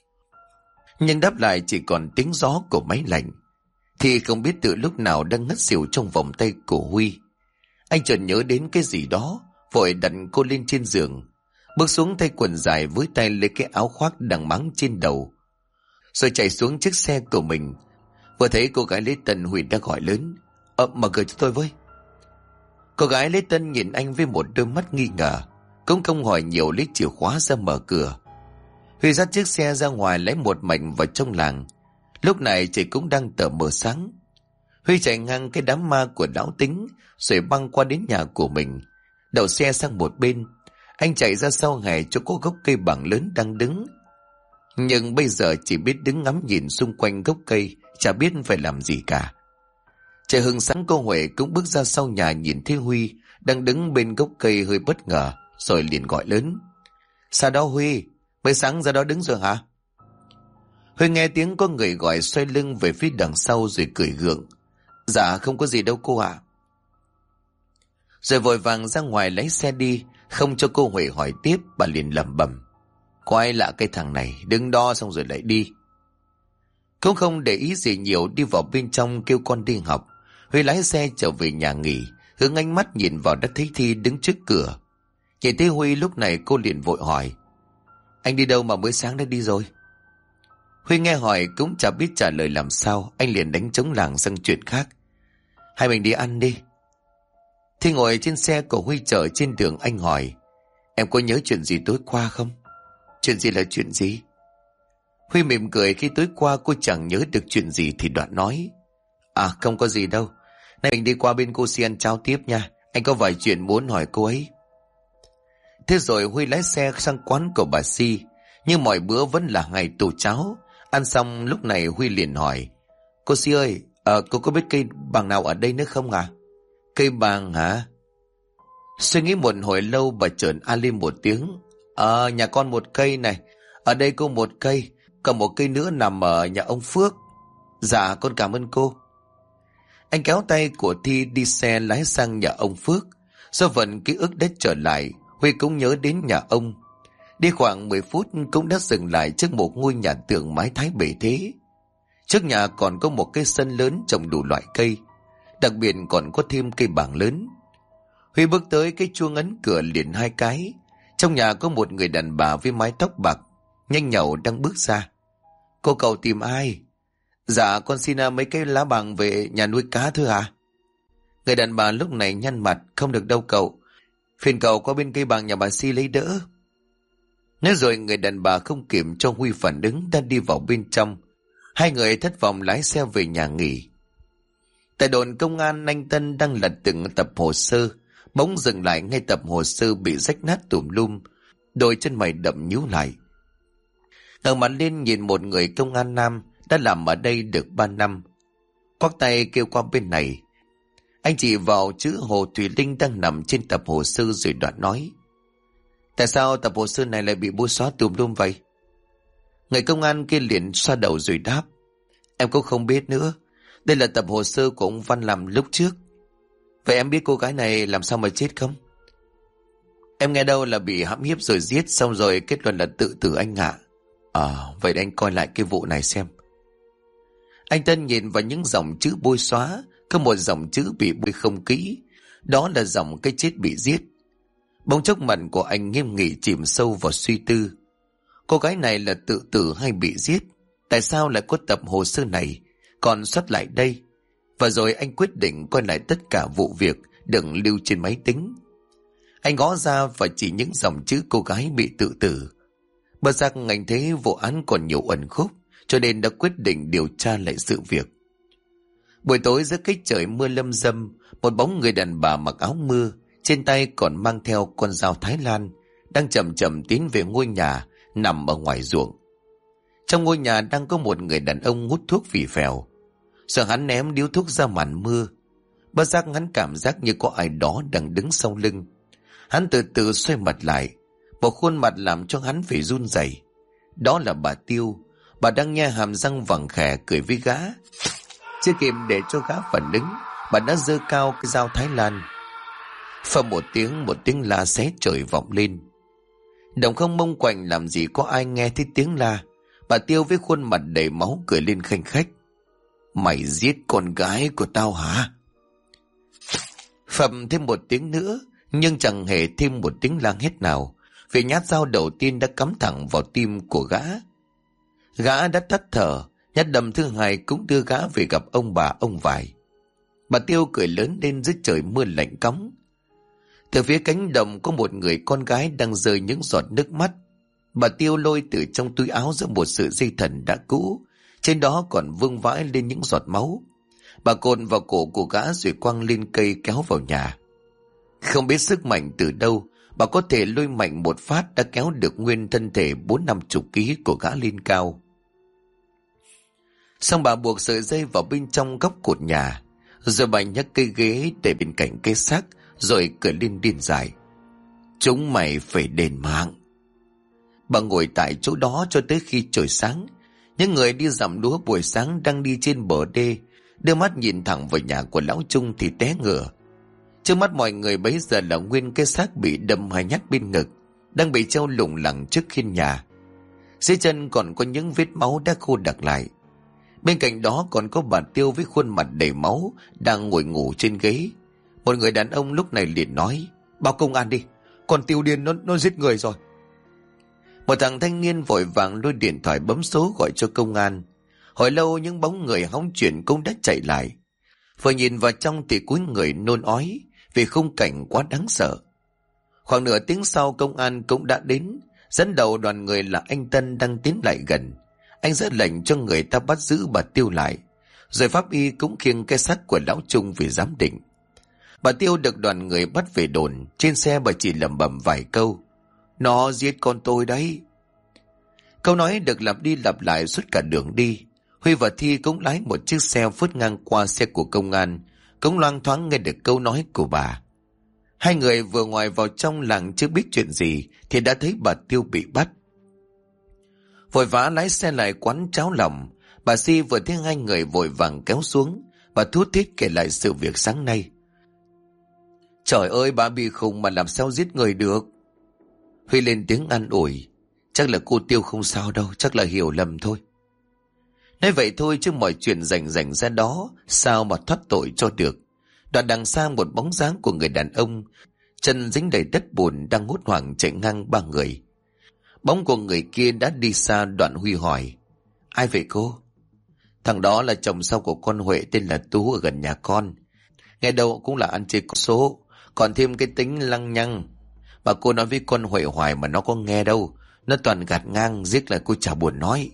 Nhưng đáp lại chỉ còn tiếng gió của máy lạnh. Thì không biết từ lúc nào đang ngất xỉu trong vòng tay của Huy. Anh chợt nhớ đến cái gì đó, vội đặt cô lên trên giường, bước xuống thay quần dài với tay lấy cái áo khoác đang máng trên đầu, rồi chạy xuống chiếc xe của mình. Vừa thấy cô gái lễ tân, Huy đã gọi lớn: Mở cửa cho tôi với. Cô gái lễ tân nhìn anh với một đôi mắt nghi ngờ, cũng không hỏi nhiều, lấy chìa khóa ra mở cửa. Huy dắt chiếc xe ra ngoài lấy một mạch vào trong làng. Lúc này trời cũng đang tờ mờ sáng. Huy chạy ngang cái đám ma của lão Tính, rồi băng qua đến nhà của mình, đậu xe sang một bên. Anh chạy ra sau hè chỗ có gốc cây bàng lớn đang đứng, nhưng bây giờ chỉ biết đứng ngắm nhìn xung quanh gốc cây, chả biết phải làm gì cả. Trời hừng sáng, cô Huệ cũng bước ra sau nhà, nhìn thấy Huy đang đứng bên gốc cây hơi bất ngờ, rồi liền gọi lớn: "Sao đó Huy, mới sáng ra đó đứng rồi hả?" Huy nghe tiếng có người gọi, xoay lưng về phía đằng sau rồi cười gượng: "Dạ không có gì đâu cô ạ." Rồi vội vàng ra ngoài lấy xe đi, không cho cô Huệ hỏi tiếp. Bà liền lẩm bẩm: "Quay lại cái thằng này, đứng đó xong rồi lại đi." Cũng không để ý gì nhiều, đi vào bên trong kêu con đi học. Huy lái xe trở về nhà nghỉ, hướng ánh mắt nhìn vào đã thấy Thi đứng trước cửa. Nhìn thấy Huy lúc này, cô liền vội hỏi: "Anh đi đâu mà mới sáng đã đi rồi?" Huy nghe hỏi cũng chả biết trả lời làm sao, anh liền đánh trống lảng sang chuyện khác: "Hai mình đi ăn đi." Thi ngồi trên xe của Huy chở trên đường, anh hỏi: "Em có nhớ chuyện gì tối qua không?" "Chuyện gì là chuyện gì?" Huy mỉm cười khi tối qua cô chẳng nhớ được chuyện gì thì đoạn nói: "À không có gì đâu, nay mình đi qua bên cô Si ăn cháo tiếp nha, anh có vài chuyện muốn hỏi cô ấy." Thế rồi Huy lái xe sang quán của bà Si, nhưng mọi bữa vẫn là ngày tủ cháo. Ăn xong lúc này Huy liền hỏi: "Cô Si ơi, cô có biết cây bàng nào ở đây nữa không à?" "Cây bàng hả?" Suy nghĩ một hồi lâu, bà chợt a lên một tiếng: Nhà con một cây này, ở đây cô một cây, còn một cây nữa nằm ở nhà ông Phước." "Dạ con cảm ơn cô." Anh kéo tay của Thi đi xe lái sang nhà ông Phước. Do vận ký ức đã trở lại, Huy cũng nhớ đến nhà ông. Đi khoảng 10 phút cũng đã dừng lại trước một ngôi nhà tường mái Thái bề thế. Trước nhà còn có một cái sân lớn trồng đủ loại cây, đặc biệt còn có thêm cây bàng lớn. Huy bước tới cái chuông ấn cửa liền hai cái. Trong nhà có một người đàn bà với mái tóc bạc, nhanh nhảu đang bước ra. "Cô cậu tìm ai?" "Dạ con xin mấy cái lá bàng về nhà nuôi cá thưa ạ." Người đàn bà lúc này nhăn mặt: "Không được đâu cậu, phiền cậu qua bên cây bàng nhà bà Si lấy đỡ." Nói rồi người đàn bà không kịp cho Huy phản ứng đã đi vào bên trong. Hai người thất vọng lái xe về nhà nghỉ. Tại đồn công an, anh Tân đang lật từng tập hồ sơ, bỗng dừng lại ngay tập hồ sơ bị rách nát tùm lum. Đôi chân mày đậm nhíu lại, ngẩng mặt lên nhìn một người công an nam đã làm ở đây được 3 năm. Quắc tay kêu qua bên này. Anh chỉ vào chữ Hồ Thùy Linh đang nằm trên tập hồ sơ rồi đoạn nói: "Tại sao tập hồ sơ này lại bị bôi xóa tùm lum vậy?" Người công an kia liền xoa đầu rồi đáp: "Em cũng không biết nữa. Đây là tập hồ sơ của ông Văn làm lúc trước." "Vậy em biết cô gái này làm sao mà chết không?" "Em nghe đâu là bị hãm hiếp rồi giết, xong rồi kết luận là tự tử anh ạ." Vậy anh coi lại cái vụ này xem." Anh Tân nhìn vào những dòng chữ bôi xóa. Có một dòng chữ bị bôi không kỹ, đó là dòng cái chết bị giết. Bỗng chốc mặt của anh nghiêm nghị, chìm sâu vào suy tư. Cô gái này là tự tử hay bị giết? Tại sao lại có tập hồ sơ này còn xuất lại đây? Và rồi anh quyết định coi lại tất cả vụ việc đừng lưu trên máy tính. Anh gõ ra và chỉ những dòng chữ cô gái bị tự tử. Bất giác anh thấy vụ án còn nhiều uẩn khúc, cho nên đã quyết định điều tra lại sự việc. Buổi tối giữa cái trời mưa lâm râm, một bóng người đàn bà mặc áo mưa, trên tay còn mang theo con dao Thái Lan, đang chậm chậm tiến về ngôi nhà nằm ở ngoài ruộng. Trong ngôi nhà đang có một người đàn ông hút thuốc phì phèo. Sợ hắn ném điếu thuốc ra màn mưa, bất giác hắn cảm giác như có ai đó đang đứng sau lưng. Hắn từ từ xoay mặt lại, một khuôn mặt làm cho hắn phải run rẩy. Đó là bà Tiêu. Bà đang nhe hàm răng vàng khè cười với gã. Chưa kịp để cho gã phản ứng, bà đã giơ cao cái dao Thái Lan. Phầm một tiếng la xé trời vọng lên. Đồng không mông quạnh làm gì có ai nghe thấy tiếng la. Bà Tiêu với khuôn mặt đầy máu cười lên khanh khách: "Mày giết con gái của tao hả?" Phầm thêm một tiếng nữa, nhưng chẳng hề thêm một tiếng la hét nào, vì nhát dao đầu tiên đã cắm thẳng vào tim của gã. Gã đã tắt thở. Nhát đâm thứ hai cũng đưa gã về gặp ông bà ông vải. Bà Tiêu cười lớn lên dưới trời mưa lạnh cóng. Từ phía cánh đồng có một người con gái đang rơi những giọt nước mắt. Bà Tiêu lôi từ trong túi áo ra một sợi dây thừng đã cũ, trên đó còn vương vãi lên những giọt máu. Bà cột vào cổ của gã rồi quăng lên cây kéo vào nhà. Không biết sức mạnh từ đâu, bà có thể lôi mạnh một phát đã kéo được nguyên thân thể 40-50 kg của gã lên cao. Xong bà buộc sợi dây vào bên trong góc cột nhà, rồi bà nhấc cây ghế để bên cạnh cái xác, rồi cười lên điên dại: "Chúng mày phải đền mạng." Bà ngồi tại chỗ đó cho tới khi trời sáng. Những người đi dặm lúa buổi sáng đang đi trên bờ đê, đưa mắt nhìn thẳng vào nhà của lão Trung thì té ngửa. Trước mắt mọi người bấy giờ là nguyên cái xác bị đâm 2 nhát bên ngực, đang bị treo lủng lẳng trước khiên nhà. Dưới chân còn có những vết máu đã khô đặc lại. Bên cạnh đó còn có bà Tiêu với khuôn mặt đầy máu đang ngồi ngủ trên ghế. Một người đàn ông lúc này liền nói: "Báo công an đi, con Tiêu điên nó giết người rồi." Một thằng thanh niên vội vàng lôi điện thoại bấm số gọi cho công an. Hồi lâu những bóng người hóng chuyện cũng đã chạy lại. Vừa nhìn vào trong thì cúi người nôn ói vì khung cảnh quá đáng sợ. Khoảng nửa tiếng sau công an cũng đã đến. Dẫn đầu đoàn người là anh Tân đang tiến lại gần. Anh ra lệnh cho người ta bắt giữ bà Tiêu lại, rồi pháp y cũng khiêng cái xác của lão Trung về giám định. Bà Tiêu được đoàn người bắt về đồn. Trên xe bà chỉ lẩm bẩm vài câu: "Nó giết con tôi đấy." Câu nói được lặp đi lặp lại suốt cả đường đi. Huy và Thi cũng lái một chiếc xe phút ngang qua xe của công an, cũng loang thoáng nghe được câu nói của bà. Hai người vừa ngoài vào trong làng chưa biết chuyện gì thì đã thấy bà Tiêu bị bắt. Vội vã lái xe lại quán cháo lòng. Bà Si vừa thấy hai người vội vàng kéo xuống, bà thút thít kể lại sự việc sáng nay. "Trời ơi, bà bị khùng mà làm sao giết người được?" Huy lên tiếng an ủi: "Chắc là cô Tiêu không sao đâu, chắc là hiểu lầm thôi." Nói vậy thôi chứ mọi chuyện rành rành ra đó, sao mà thoát tội cho được. Đoạn đằng xa một bóng dáng của người đàn ông, chân dính đầy đất bùn, đang hốt hoảng chạy ngang ba người. Bóng của người kia đã đi xa. Đoạn Huy hỏi: "Ai vậy cô?" "Thằng đó là chồng sau của con Huệ, tên là Tú, ở gần nhà con. Nghe đâu cũng là ăn chơi có số, còn thêm cái tính lăng nhăng. Mà cô nói với con Huệ hoài mà nó có nghe đâu, nó toàn gạt ngang, giết là cô chả buồn nói."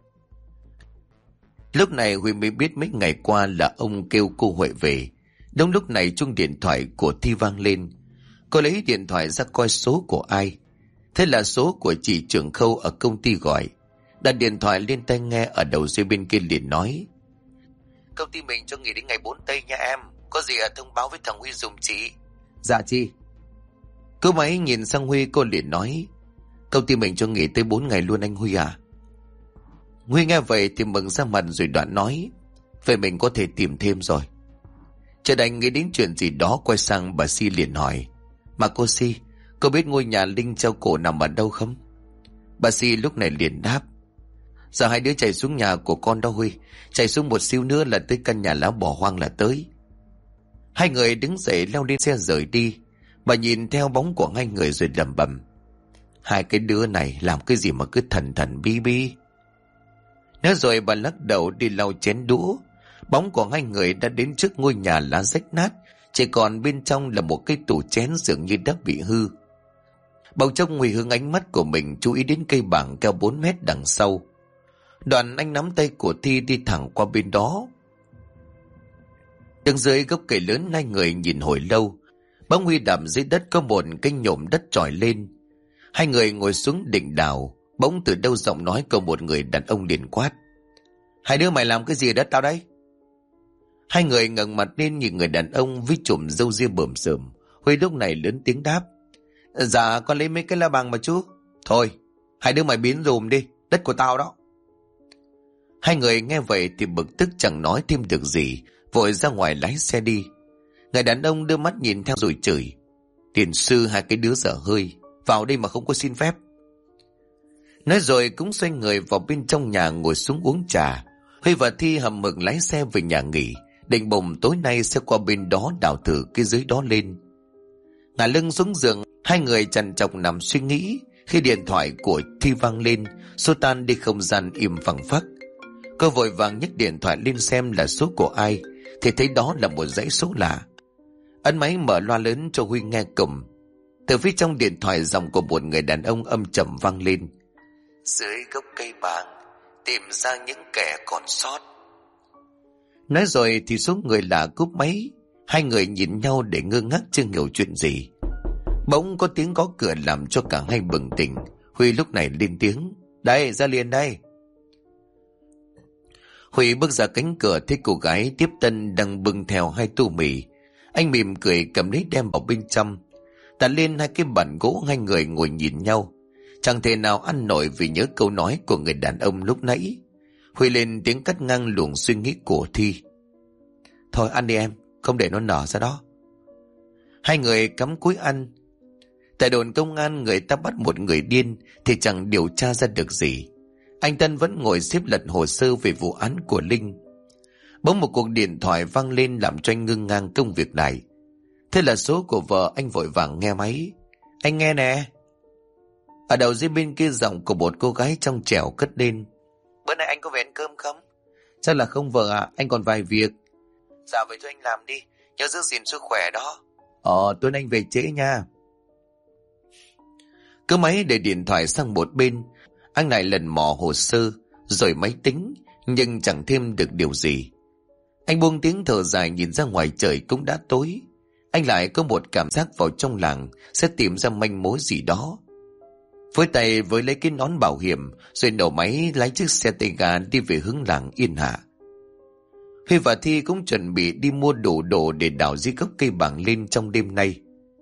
Lúc này Huy mới biết mấy ngày qua là ông kêu cô Huệ về. Đúng lúc này chuông điện thoại của Thi vang lên. Cô lấy điện thoại ra coi số của ai. Thế là số của chị trưởng Khâu ở công ty gọi. Đặt điện thoại lên tai nghe, ở đầu dây bên kia liền nói: "Công ty mình cho nghỉ đến ngày 4 Tây nha em. Có gì thông báo với thằng Huy giùm chị." "Dạ chị." Cô máy nhìn sang Huy, cô liền nói: "Công ty mình cho nghỉ tới 4 ngày luôn anh Huy à?" Huy nghe vậy thì mừng ra mặt, rồi Đoạn nói: "Vậy mình có thể tìm thêm rồi." Chợt anh nghĩ đến chuyện gì đó, quay sang bà Si liền hỏi: "Mà cô Si, cô biết ngôi nhà Linh treo cổ nằm ở đâu không?" Bà Si lúc này liền đáp: "Giờ hai đứa chạy xuống nhà của con đó Huy, chạy xuống một xíu nữa là tới căn nhà lá bỏ hoang là tới." Hai người đứng dậy leo lên xe rời đi. Bà nhìn theo bóng của hai người rồi lẩm bẩm: "Hai cái đứa này làm cái gì mà cứ thần thần bí bí." Nói rồi bà lắc đầu đi lau chén đũa. Bóng của hai người đã đến trước ngôi nhà lá rách nát, chỉ còn bên trong là một cái tủ chén dường như đã bị hư. Bỗng trông Huy hướng ánh mắt của mình chú ý đến cây bảng cao 4 mét đằng sau. Đoạn anh nắm tay của Thi đi thẳng qua bên đó. Đứng dưới gốc cây lớn, hai người nhìn hồi lâu. Bóng Huy đạp dưới đất có một cái nhổm đất trồi lên. Hai người ngồi xuống định đào. Bỗng từ đâu giọng nói của một người đàn ông liền quát: "Hai đứa mày làm cái gì đất tao đây?" Hai người ngẩng mặt lên nhìn người đàn ông với chùm râu ria bờm sờm. Huy lúc này lớn tiếng đáp: "Dạ con lấy mấy cái la bằng mà chú." "Thôi hai đứa mày biến dùm đi, đất của tao đó." Hai người nghe vậy thì bực tức chẳng nói thêm được gì, vội ra ngoài lái xe đi. Người đàn ông đưa mắt nhìn theo rồi chửi: "Tiền sư hai cái đứa dở hơi, vào đây mà không có xin phép." Nói rồi cũng xoay người vào bên trong nhà ngồi xuống uống trà. Huy và Thi hầm hực lái xe về nhà nghỉ, định bụng tối nay sẽ qua bên đó đào thử cái dưới đó lên. Ngả lưng xuống giường, hai người trằn trọc nằm suy nghĩ, khi điện thoại của Thi vang lên. Số tan đi không gian im phăng phắc. Cô vội vàng nhấc điện thoại lên xem là số của ai, thì thấy đó là một dãy số lạ. Ấn máy mở loa lớn cho Huy nghe cùm. Từ phía trong điện thoại giọng của một người đàn ông âm trầm vang lên: "Dưới gốc cây bàng, tìm ra những kẻ còn sót." Nói rồi thì số người lạ cúp máy. Hai người nhìn nhau để ngơ ngác chưa hiểu chuyện gì. Bỗng có tiếng gõ cửa làm cho cả hai bừng tỉnh. Huy lúc này lên tiếng: "Đây, ra liền đây." Huy bước ra cánh cửa thấy cô gái tiếp tân đang bưng theo hai tô mì. Anh mỉm cười cầm lấy đem vào bên trong. Đặt lên hai cái bàn gỗ, hai người ngồi nhìn nhau. Chẳng thể nào ăn nổi vì nhớ câu nói của người đàn ông lúc nãy. Huy lên tiếng cắt ngang luồng suy nghĩ của Thi: "Thôi ăn đi em, không để nó nở ra đó." Hai người cắm cúi ăn. Tại đồn công an người ta bắt một người điên thì chẳng điều tra ra được gì. Anh Tân vẫn ngồi xếp lật hồ sơ về vụ án của Linh. Bỗng một cuộc điện thoại vang lên làm cho anh ngưng ngang công việc này. Thế là số của vợ, anh vội vàng nghe máy. "Anh nghe nè." Ở đầu dây bên kia giọng của một cô gái trong trẻo cất lên: "Bữa nay anh có về ăn cơm không?" "Chắc là không vợ ạ, anh còn vài việc." "Dạ vậy thôi anh làm đi, nhớ giữ gìn sức khỏe đó." Tối nay anh về trễ nha." Cứ máy để điện thoại sang một bên, anh lại lần mò hồ sơ rồi máy tính, nhưng chẳng thêm được điều gì. Anh buông tiếng thở dài nhìn ra ngoài trời cũng đã tối. Anh lại có một cảm giác vào trong làng sẽ tìm ra manh mối gì đó. Với tay với lấy cái nón bảo hiểm rồi nổ máy lái chiếc xe tay ga đi về hướng làng Yên Hạ. Huy và Thi cũng chuẩn bị đi mua đủ đồ để đào dưới gốc cây bàng lên trong đêm nay.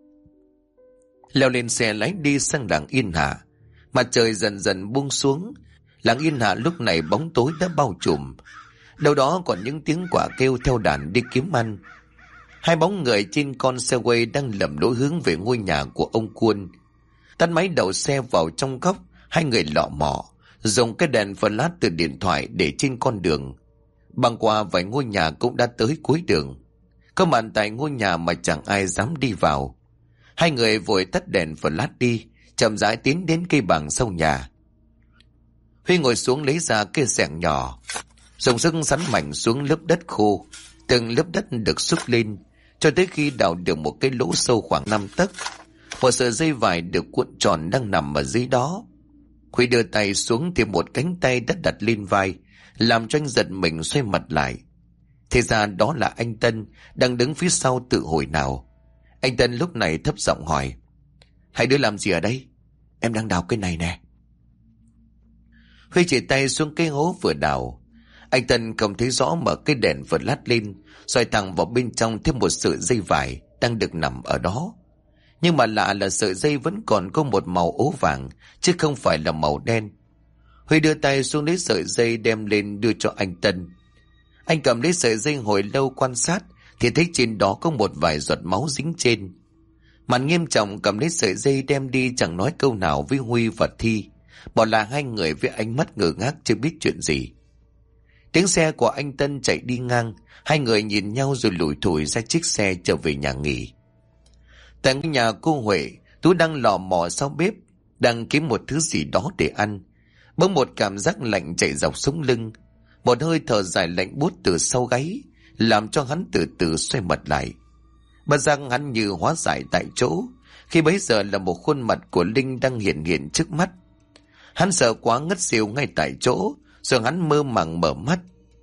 Leo lên xe lái đi sang làng Yên Hạ. Mặt trời dần dần buông xuống. Làng Yên Hạ lúc này bóng tối đã bao trùm. Đâu đó còn những tiếng quạ kêu theo đàn đi kiếm ăn. Hai bóng người trên con xe quay đang lầm lối hướng về ngôi nhà của ông Cuôn. Tắt máy đậu xe vào trong góc, hai người lọ mọ dùng cái đèn flash từ điện thoại để trên con đường. Băng qua vài ngôi nhà cũng đã tới cuối đường. Có mặt tại ngôi nhà mà chẳng ai dám đi vào. Hai người vội tắt đèn flash đi, chậm rãi tiến đến cây bàng sau nhà. Huy ngồi xuống lấy ra cây xẻng nhỏ, dùng sức sắn mạnh xuống lớp đất khô. Từng lớp đất được xúc lên cho tới khi đào được một cái lỗ sâu khoảng 5 tấc. Một sợi dây vải được cuộn tròn đang nằm ở dưới đó. Huy đưa tay xuống thì một cánh tay đã đặt lên vai, làm cho anh giật mình xoay mặt lại. Thế ra đó là anh Tân đang đứng phía sau từ hồi nào. Anh Tân lúc này thấp giọng hỏi: "Hai đứa làm gì ở đây?" "Em đang đào cây này nè." Huy chỉ tay xuống cái hố vừa đào. Anh Tân không thấy rõ, mở cái đèn vừa lát lên, soi thẳng vào bên trong thêm một sợi dây vải đang được nằm ở đó. Nhưng mà lạ là sợi dây vẫn còn có một màu ố vàng, chứ không phải là màu đen. Huy đưa tay xuống lấy sợi dây đem lên đưa cho anh Tân. Anh cầm lấy sợi dây hồi lâu quan sát thì thấy trên đó có một vài giọt máu dính trên. Mặt nghiêm trọng cầm lấy sợi dây đem đi, chẳng nói câu nào với Huy và Thi, bỏ lại hai người với ánh mắt ngơ ngác chưa biết chuyện gì. Tiếng xe của anh Tân chạy đi ngang, hai người nhìn nhau rồi lủi thủi ra chiếc xe trở về nhà nghỉ. Tại ngôi nhà cô Huệ, Tú đang lò mò sau bếp, đang kiếm một thứ gì đó để ăn. Bỗng một cảm giác lạnh chạy dọc sống lưng, một hơi thở dài lạnh buốt từ sau gáy, làm cho hắn từ từ xoay mặt lại. Bất giác hắn như hóa giải tại chỗ, khi bấy giờ là một khuôn mặt của Linh đang hiện hiện trước mắt. Hắn sợ quá ngất xỉu ngay tại chỗ, rồi hắn mơ màng mở mắt.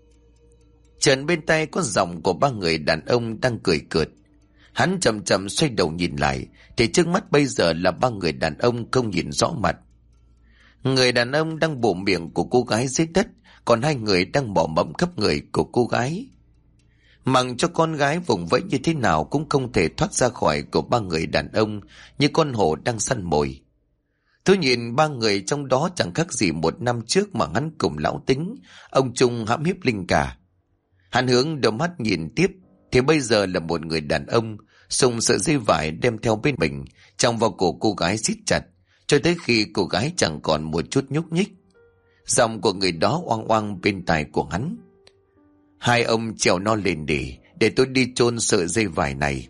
Trần bên tay có giọng của ba người đàn ông đang cười cợt. Hắn chậm chậm xoay đầu nhìn lại, thì trước mắt bây giờ là ba người đàn ông không nhìn rõ mặt. Người đàn ông đang bổ miệng của cô gái dưới đất, còn hai người đang mò mẫm khắp người của cô gái. Mặc cho con gái vùng vẫy như thế nào cũng không thể thoát ra khỏi của ba người đàn ông, như con hổ đang săn mồi. Tôi nhìn ba người trong đó chẳng khác gì một năm trước mà hắn cùng lão Tính, ông Trung hãm hiếp Linh cả. Hắn hướng đôi mắt nhìn tiếp, thì bây giờ là một người đàn ông dùng sợi dây vải đem theo bên mình, trong vào cổ cô gái siết chặt, cho tới khi cô gái chẳng còn một chút nhúc nhích. Giọng của người đó oang oang bên tai của hắn: "Hai ông trèo nó lên để tôi đi chôn sợi dây vải này."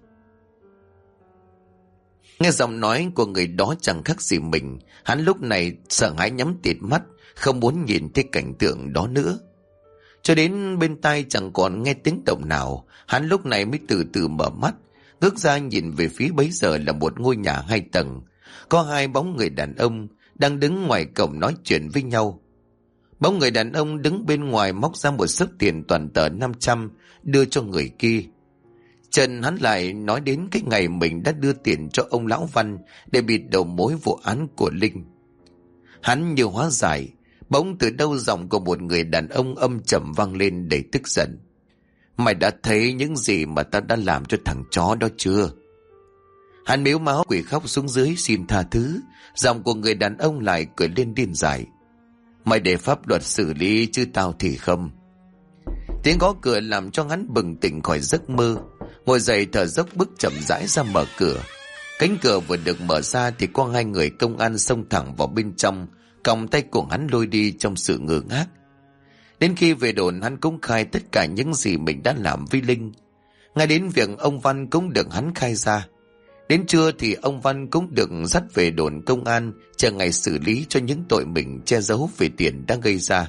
Nghe giọng nói của người đó chẳng khác gì mình, hắn lúc này sợ hãi nhắm tịt mắt, không muốn nhìn thấy cảnh tượng đó nữa. Cho đến bên tai chẳng còn nghe tiếng động nào, hắn lúc này mới từ từ mở mắt, ngước ra nhìn về phía bấy giờ là một ngôi nhà 2 tầng. Có hai bóng người đàn ông đang đứng ngoài cổng nói chuyện với nhau. Bỗng người đàn ông đứng bên ngoài móc ra một xấp tiền toàn tờ 500 đưa cho người kia. Trần hắn lại nói đến cái ngày mình đã đưa tiền cho ông lão Văn để bịt đầu mối vụ án của Linh. Hắn như hóa giải, bỗng từ đâu giọng của một người đàn ông âm trầm vang lên đầy tức giận. Mày đã thấy những gì mà ta đã làm cho thằng chó đó chưa? Hắn mếu máu quỳ khóc xuống dưới xin tha thứ. Giọng của người đàn ông lại cười lên điên dại. Mày để pháp luật xử lý chứ tao thì không. Tiếng gõ cửa làm cho hắn bừng tỉnh khỏi giấc mơ. Ngồi dậy thở dốc bước chậm rãi ra mở cửa. Cánh cửa vừa được mở ra thì có hai người công an xông thẳng vào bên trong, còng tay của hắn lôi đi trong sự ngơ ngác. Đến khi về đồn, hắn cũng khai tất cả những gì mình đã làm với Linh. Ngay đến việc ông Văn cũng được hắn khai ra. Đến trưa thì ông Văn cũng được dắt về đồn công an chờ ngày xử lý cho những tội mình che giấu về tiền đã gây ra.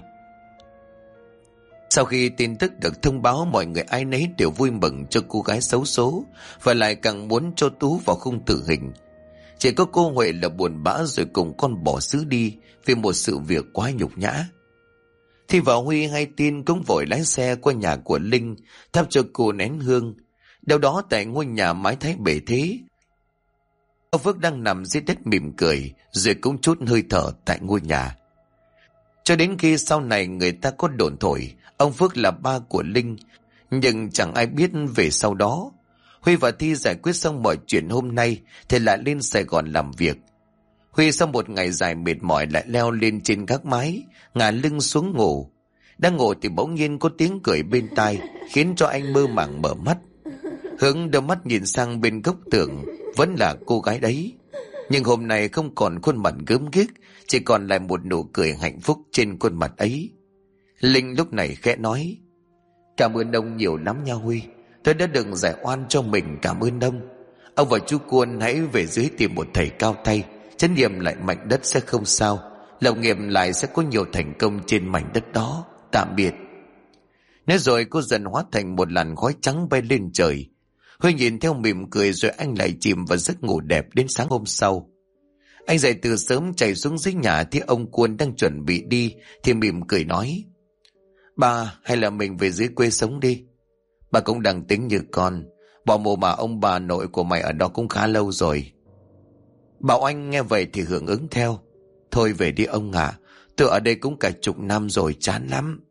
Sau khi tin tức được thông báo, mọi người ai nấy đều vui mừng cho cô gái xấu số và lại càng muốn cho Tú vào khung tử hình. Chỉ có cô Huệ là buồn bã rồi cùng con bỏ xứ đi vì một sự việc quá nhục nhã. Thi và Huy hay tin cũng vội lái xe qua nhà của Linh thắp cho cô nén hương. Đâu đó tại ngôi nhà mái thái bề thế, ông Phước đang nằm dưới đất mỉm cười rồi cũng chút hơi thở tại ngôi nhà. Cho đến khi sau này người ta có đồn thổi ông Phước là ba của Linh, nhưng chẳng ai biết về sau đó. Huy và Thi giải quyết xong mọi chuyện hôm nay thì lại lên Sài Gòn làm việc. Huy sau một ngày dài mệt mỏi lại leo lên trên gác mái, ngả lưng xuống ngủ. Đang ngủ thì bỗng nhiên có tiếng cười bên tai khiến cho anh mơ màng mở mắt. Hướng đôi mắt nhìn sang bên góc tường, vẫn là cô gái đấy. Nhưng hôm nay không còn khuôn mặt gớm ghiếc, chỉ còn lại một nụ cười hạnh phúc trên khuôn mặt ấy. Linh lúc này khẽ nói: Cảm ơn ông nhiều lắm nha Huy. Tôi đã đừng giải oan cho mình, cảm ơn ông. Ông và chú Cuôn hãy về dưới tìm một thầy cao tay, chánh niệm lại mảnh đất sẽ không sao. Lập nghiệp lại sẽ có nhiều thành công trên mảnh đất đó. Tạm biệt. Nói rồi cô dần hóa thành một làn khói trắng bay lên trời. Huy nhìn theo mỉm cười rồi anh lại chìm vào giấc ngủ đẹp đến sáng hôm sau. Anh dậy từ sớm chạy xuống dưới nhà thấy ông Cuôn đang chuẩn bị đi thì mỉm cười nói: Ba, hay là mình về dưới quê sống đi. Bà cũng đang tính như con, bỏ mồ mà ông bà nội của mày ở đó cũng khá lâu rồi. Bảo Anh nghe vậy thì hưởng ứng theo: Thôi về đi ông ạ, tôi ở đây cũng cả chục năm rồi, chán lắm.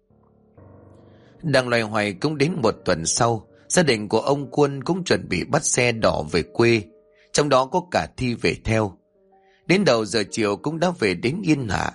Đang loay hoay cũng đến một tuần sau, gia đình của ông Quân cũng chuẩn bị bắt xe đỏ về quê, trong đó có cả Thi về theo. Đến đầu giờ chiều cũng đã về đến Yên Hạ.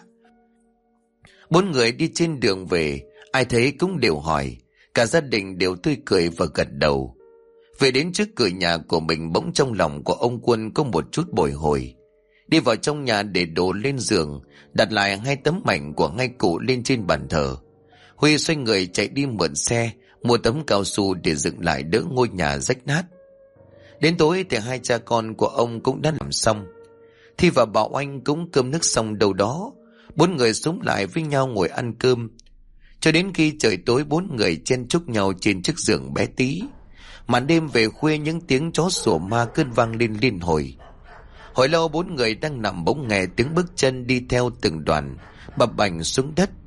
Bốn người đi trên đường về, ai thấy cũng đều hỏi, cả gia đình đều tươi cười và gật đầu. Về đến trước cửa nhà của mình, bỗng trong lòng của ông Quân có một chút bồi hồi. Đi vào trong nhà để đồ lên giường, đặt lại hai tấm ảnh của ngay cụ lên trên bàn thờ. Huy xoay người chạy đi mượn xe, mua tấm cao su để dựng lại đỡ ngôi nhà rách nát. Đến tối thì hai cha con của ông cũng đã làm xong. Thi và Bảo Anh cũng cơm nước xong đâu đó. Bốn người xúm lại với nhau ngồi ăn cơm. Cho đến khi trời tối, bốn người chen chúc nhau trên chiếc giường bé tí. Màn đêm về khuya, những tiếng chó sủa ma cứ vang lên liên hồi. Hồi lâu bốn người đang nằm bỗng nghe tiếng bước chân đi theo từng đoàn bập bành xuống đất.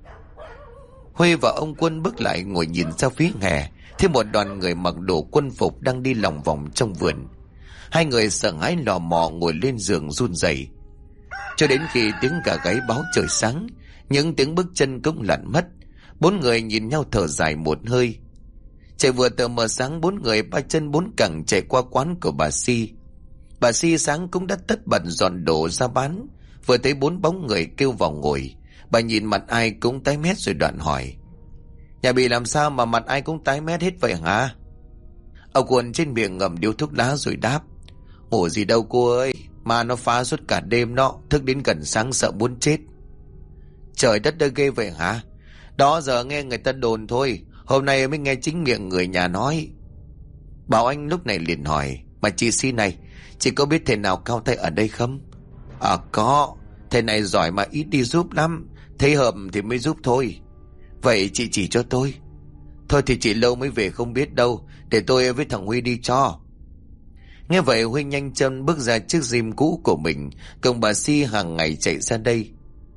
Huy và ông Quân bước lại ngồi nhìn ra phía hè, thấy một đoàn người mặc đồ quân phục đang đi lòng vòng trong vườn. Hai người sợ hãi lò mò ngồi lên giường run rẩy. Cho đến khi tiếng gà gáy báo trời sáng, những tiếng bước chân cũng lặn mất. Bốn người nhìn nhau thở dài một hơi. Trời vừa tờ mờ sáng, bốn người ba chân bốn cẳng chạy qua quán của bà Si. Bà Si sáng cũng đã tất bật dọn đồ ra bán. Vừa thấy bốn bóng người kêu vào ngồi, bà nhìn mặt ai cũng tái mét rồi đoạn hỏi: Nhà bị làm sao mà mặt ai cũng tái mét hết vậy hả? Ông Quân trên miệng ngậm điếu thuốc lá rồi đáp: Ngủ gì đâu cô ơi, mà nó phá suốt cả đêm đó, thức đến gần sáng sợ muốn chết. Trời đất ơi, ghê vậy hả? Đó giờ nghe người ta đồn thôi, hôm nay mới nghe chính miệng người nhà nói. Bảo Anh lúc này liền hỏi: Mà chị Si này, chị có biết thầy nào cao tay ở đây không? Có, thầy này giỏi mà ít đi giúp lắm, thấy hợp thì mới giúp thôi. Vậy chị chỉ cho tôi. Thôi thì chị lâu mới về không biết đâu, để tôi với thằng Huy đi cho. Nghe vậy Huy nhanh chân bước ra chiếc gym cũ của mình, cùng bà Si hàng ngày chạy ra đây.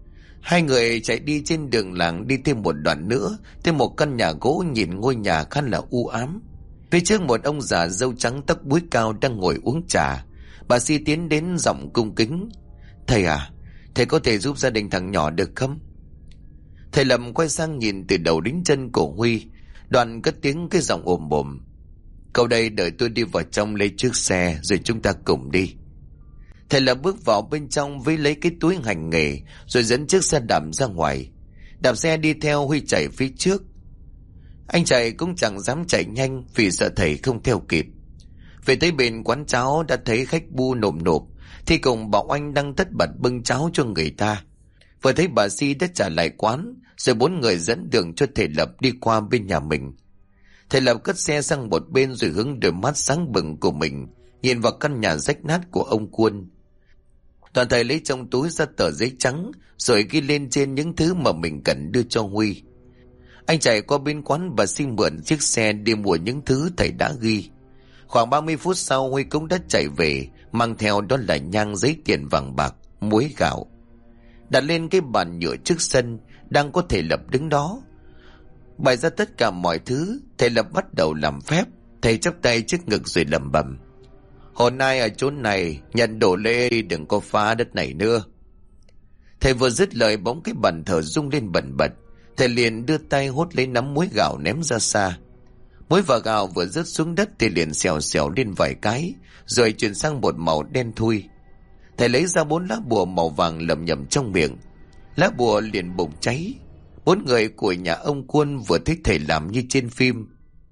Hai người chạy đi trên đường làng, đi thêm một đoạn nữa tới một căn nhà gỗ nhìn ngôi nhà khá là u ám. Phía trước một ông già râu trắng tóc búi cao đang ngồi uống trà. Bà Si tiến đến giọng cung kính: "Thầy à, thầy có thể giúp gia đình thằng nhỏ được không?" Thầy Lâm quay sang nhìn từ đầu đến chân của Huy, đoạn cất tiếng cái giọng ồm ồm: "Cậu đây đợi tôi đi vào trong lấy chiếc xe rồi chúng ta cùng đi." Thầy Lâm bước vào bên trong với lấy cái túi hành nghề rồi dẫn chiếc xe đạp ra ngoài. Đạp xe đi theo, Huy chạy phía trước. Anh chạy cũng chẳng dám chạy nhanh vì sợ thầy không theo kịp. Về tới bên quán cháo đã thấy khách bu nộp nộp thì cùng bảo anh đang tất bật bưng cháo cho người ta. Vừa thấy bà Si đã trả lại quán, rồi bốn người dẫn đường cho thầy Lập đi qua bên nhà mình. Thầy Lập cất xe sang một bên rồi hướng đôi mắt sáng bừng của mình nhìn vào căn nhà rách nát của ông Quân. Toàn thầy lấy trong túi ra tờ giấy trắng rồi ghi lên trên những thứ mà mình cần đưa cho Huy. Anh chạy qua bên quán và xin mượn chiếc xe đi mua những thứ thầy đã ghi. Khoảng 30 phút sau, Huy cũng đã chạy về, mang theo đó là nhang, giấy tiền vàng bạc, muối gạo. Đặt lên cái bàn nhựa trước sân, đang có thầy Lập đứng đó. Bày ra tất cả mọi thứ, thầy Lập bắt đầu làm phép. Thầy chắp tay trước ngực rồi lẩm bẩm: "Hôm nay ở chốn này, nhận đổ lễ đi, đừng có phá đất này nữa." Thầy vừa dứt lời, bỗng cái bàn thờ rung lên bần bật. Thầy liền đưa tay hốt lấy nắm muối gạo ném ra xa. Muối và gạo vừa rớt xuống đất thì liền xèo xèo lên vài cái, rồi chuyển sang một màu đen thui. Thầy lấy ra 4 lá bùa màu vàng lầm nhầm trong miệng. Lá bùa liền bùng cháy. 4 người của nhà ông Quân vừa thấy thầy làm như trên phim.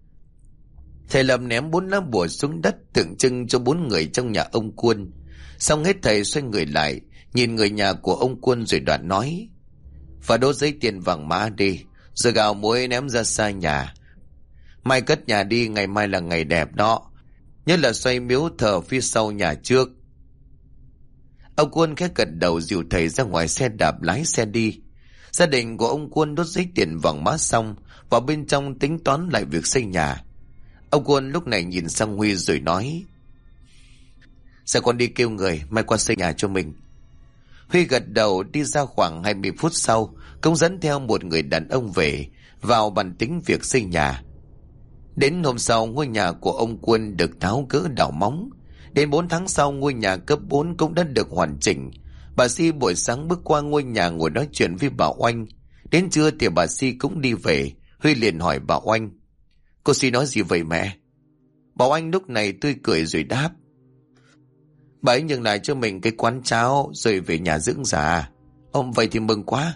Thầy Lâm ném 4 lá bùa xuống đất tượng trưng cho 4 người trong nhà ông Quân. Xong hết thầy xoay người lại, nhìn người nhà của ông Quân rồi đoạn nói: "Và đốt giấy tiền vàng mã đi, rồi gạo muối ném ra xa nhà. Mai cất nhà đi, ngày mai là ngày đẹp đó. Nhớ là xoay miếu thờ phía sau nhà trước." Ông Quân khẽ gật đầu dìu thầy ra ngoài xe đạp lái xe đi. Gia đình của ông Quân đốt giấy tiền vàng mã xong, vào bên trong tính toán lại việc xây nhà. Ông Quân lúc này nhìn sang Huy rồi nói: "Sao con đi kêu người mai qua xây nhà cho mình?" Huy gật đầu đi ra. Khoảng 20 phút sau, cũng dẫn theo một người đàn ông về, vào bàn tính việc xây nhà. Đến hôm sau, ngôi nhà của ông Quân được tháo gỡ đào móng. Đến 4 tháng sau, ngôi nhà cấp 4 cũng đã được hoàn chỉnh. Bà Si buổi sáng bước qua ngôi nhà ngồi nói chuyện với bà Oanh. Đến trưa thì bà Si cũng đi về. Huy liền hỏi bà Oanh: "Cô Si nói gì vậy mẹ?" Bà Oanh lúc này tươi cười rồi đáp: "Bà ấy nhường lại cho mình cái quán cháo rồi về nhà dưỡng già." "Ông, vậy thì mừng quá."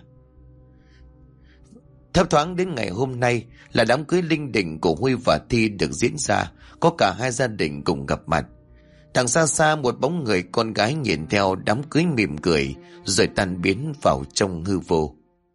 Thấp thoáng đến ngày hôm nay là đám cưới linh đình của Huy và Thi được diễn ra, có cả hai gia đình cùng gặp mặt. Đằng xa xa một bóng người con gái nhìn theo đám cưới mỉm cười rồi tan biến vào trong hư vô.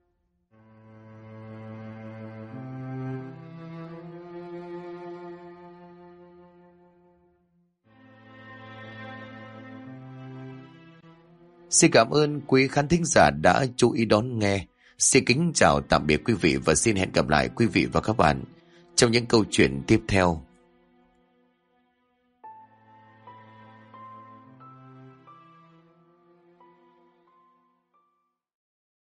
Xin cảm ơn quý khán thính giả đã chú ý đón nghe. Xin kính chào tạm biệt quý vị và xin hẹn gặp lại quý vị và các bạn trong những câu chuyện tiếp theo.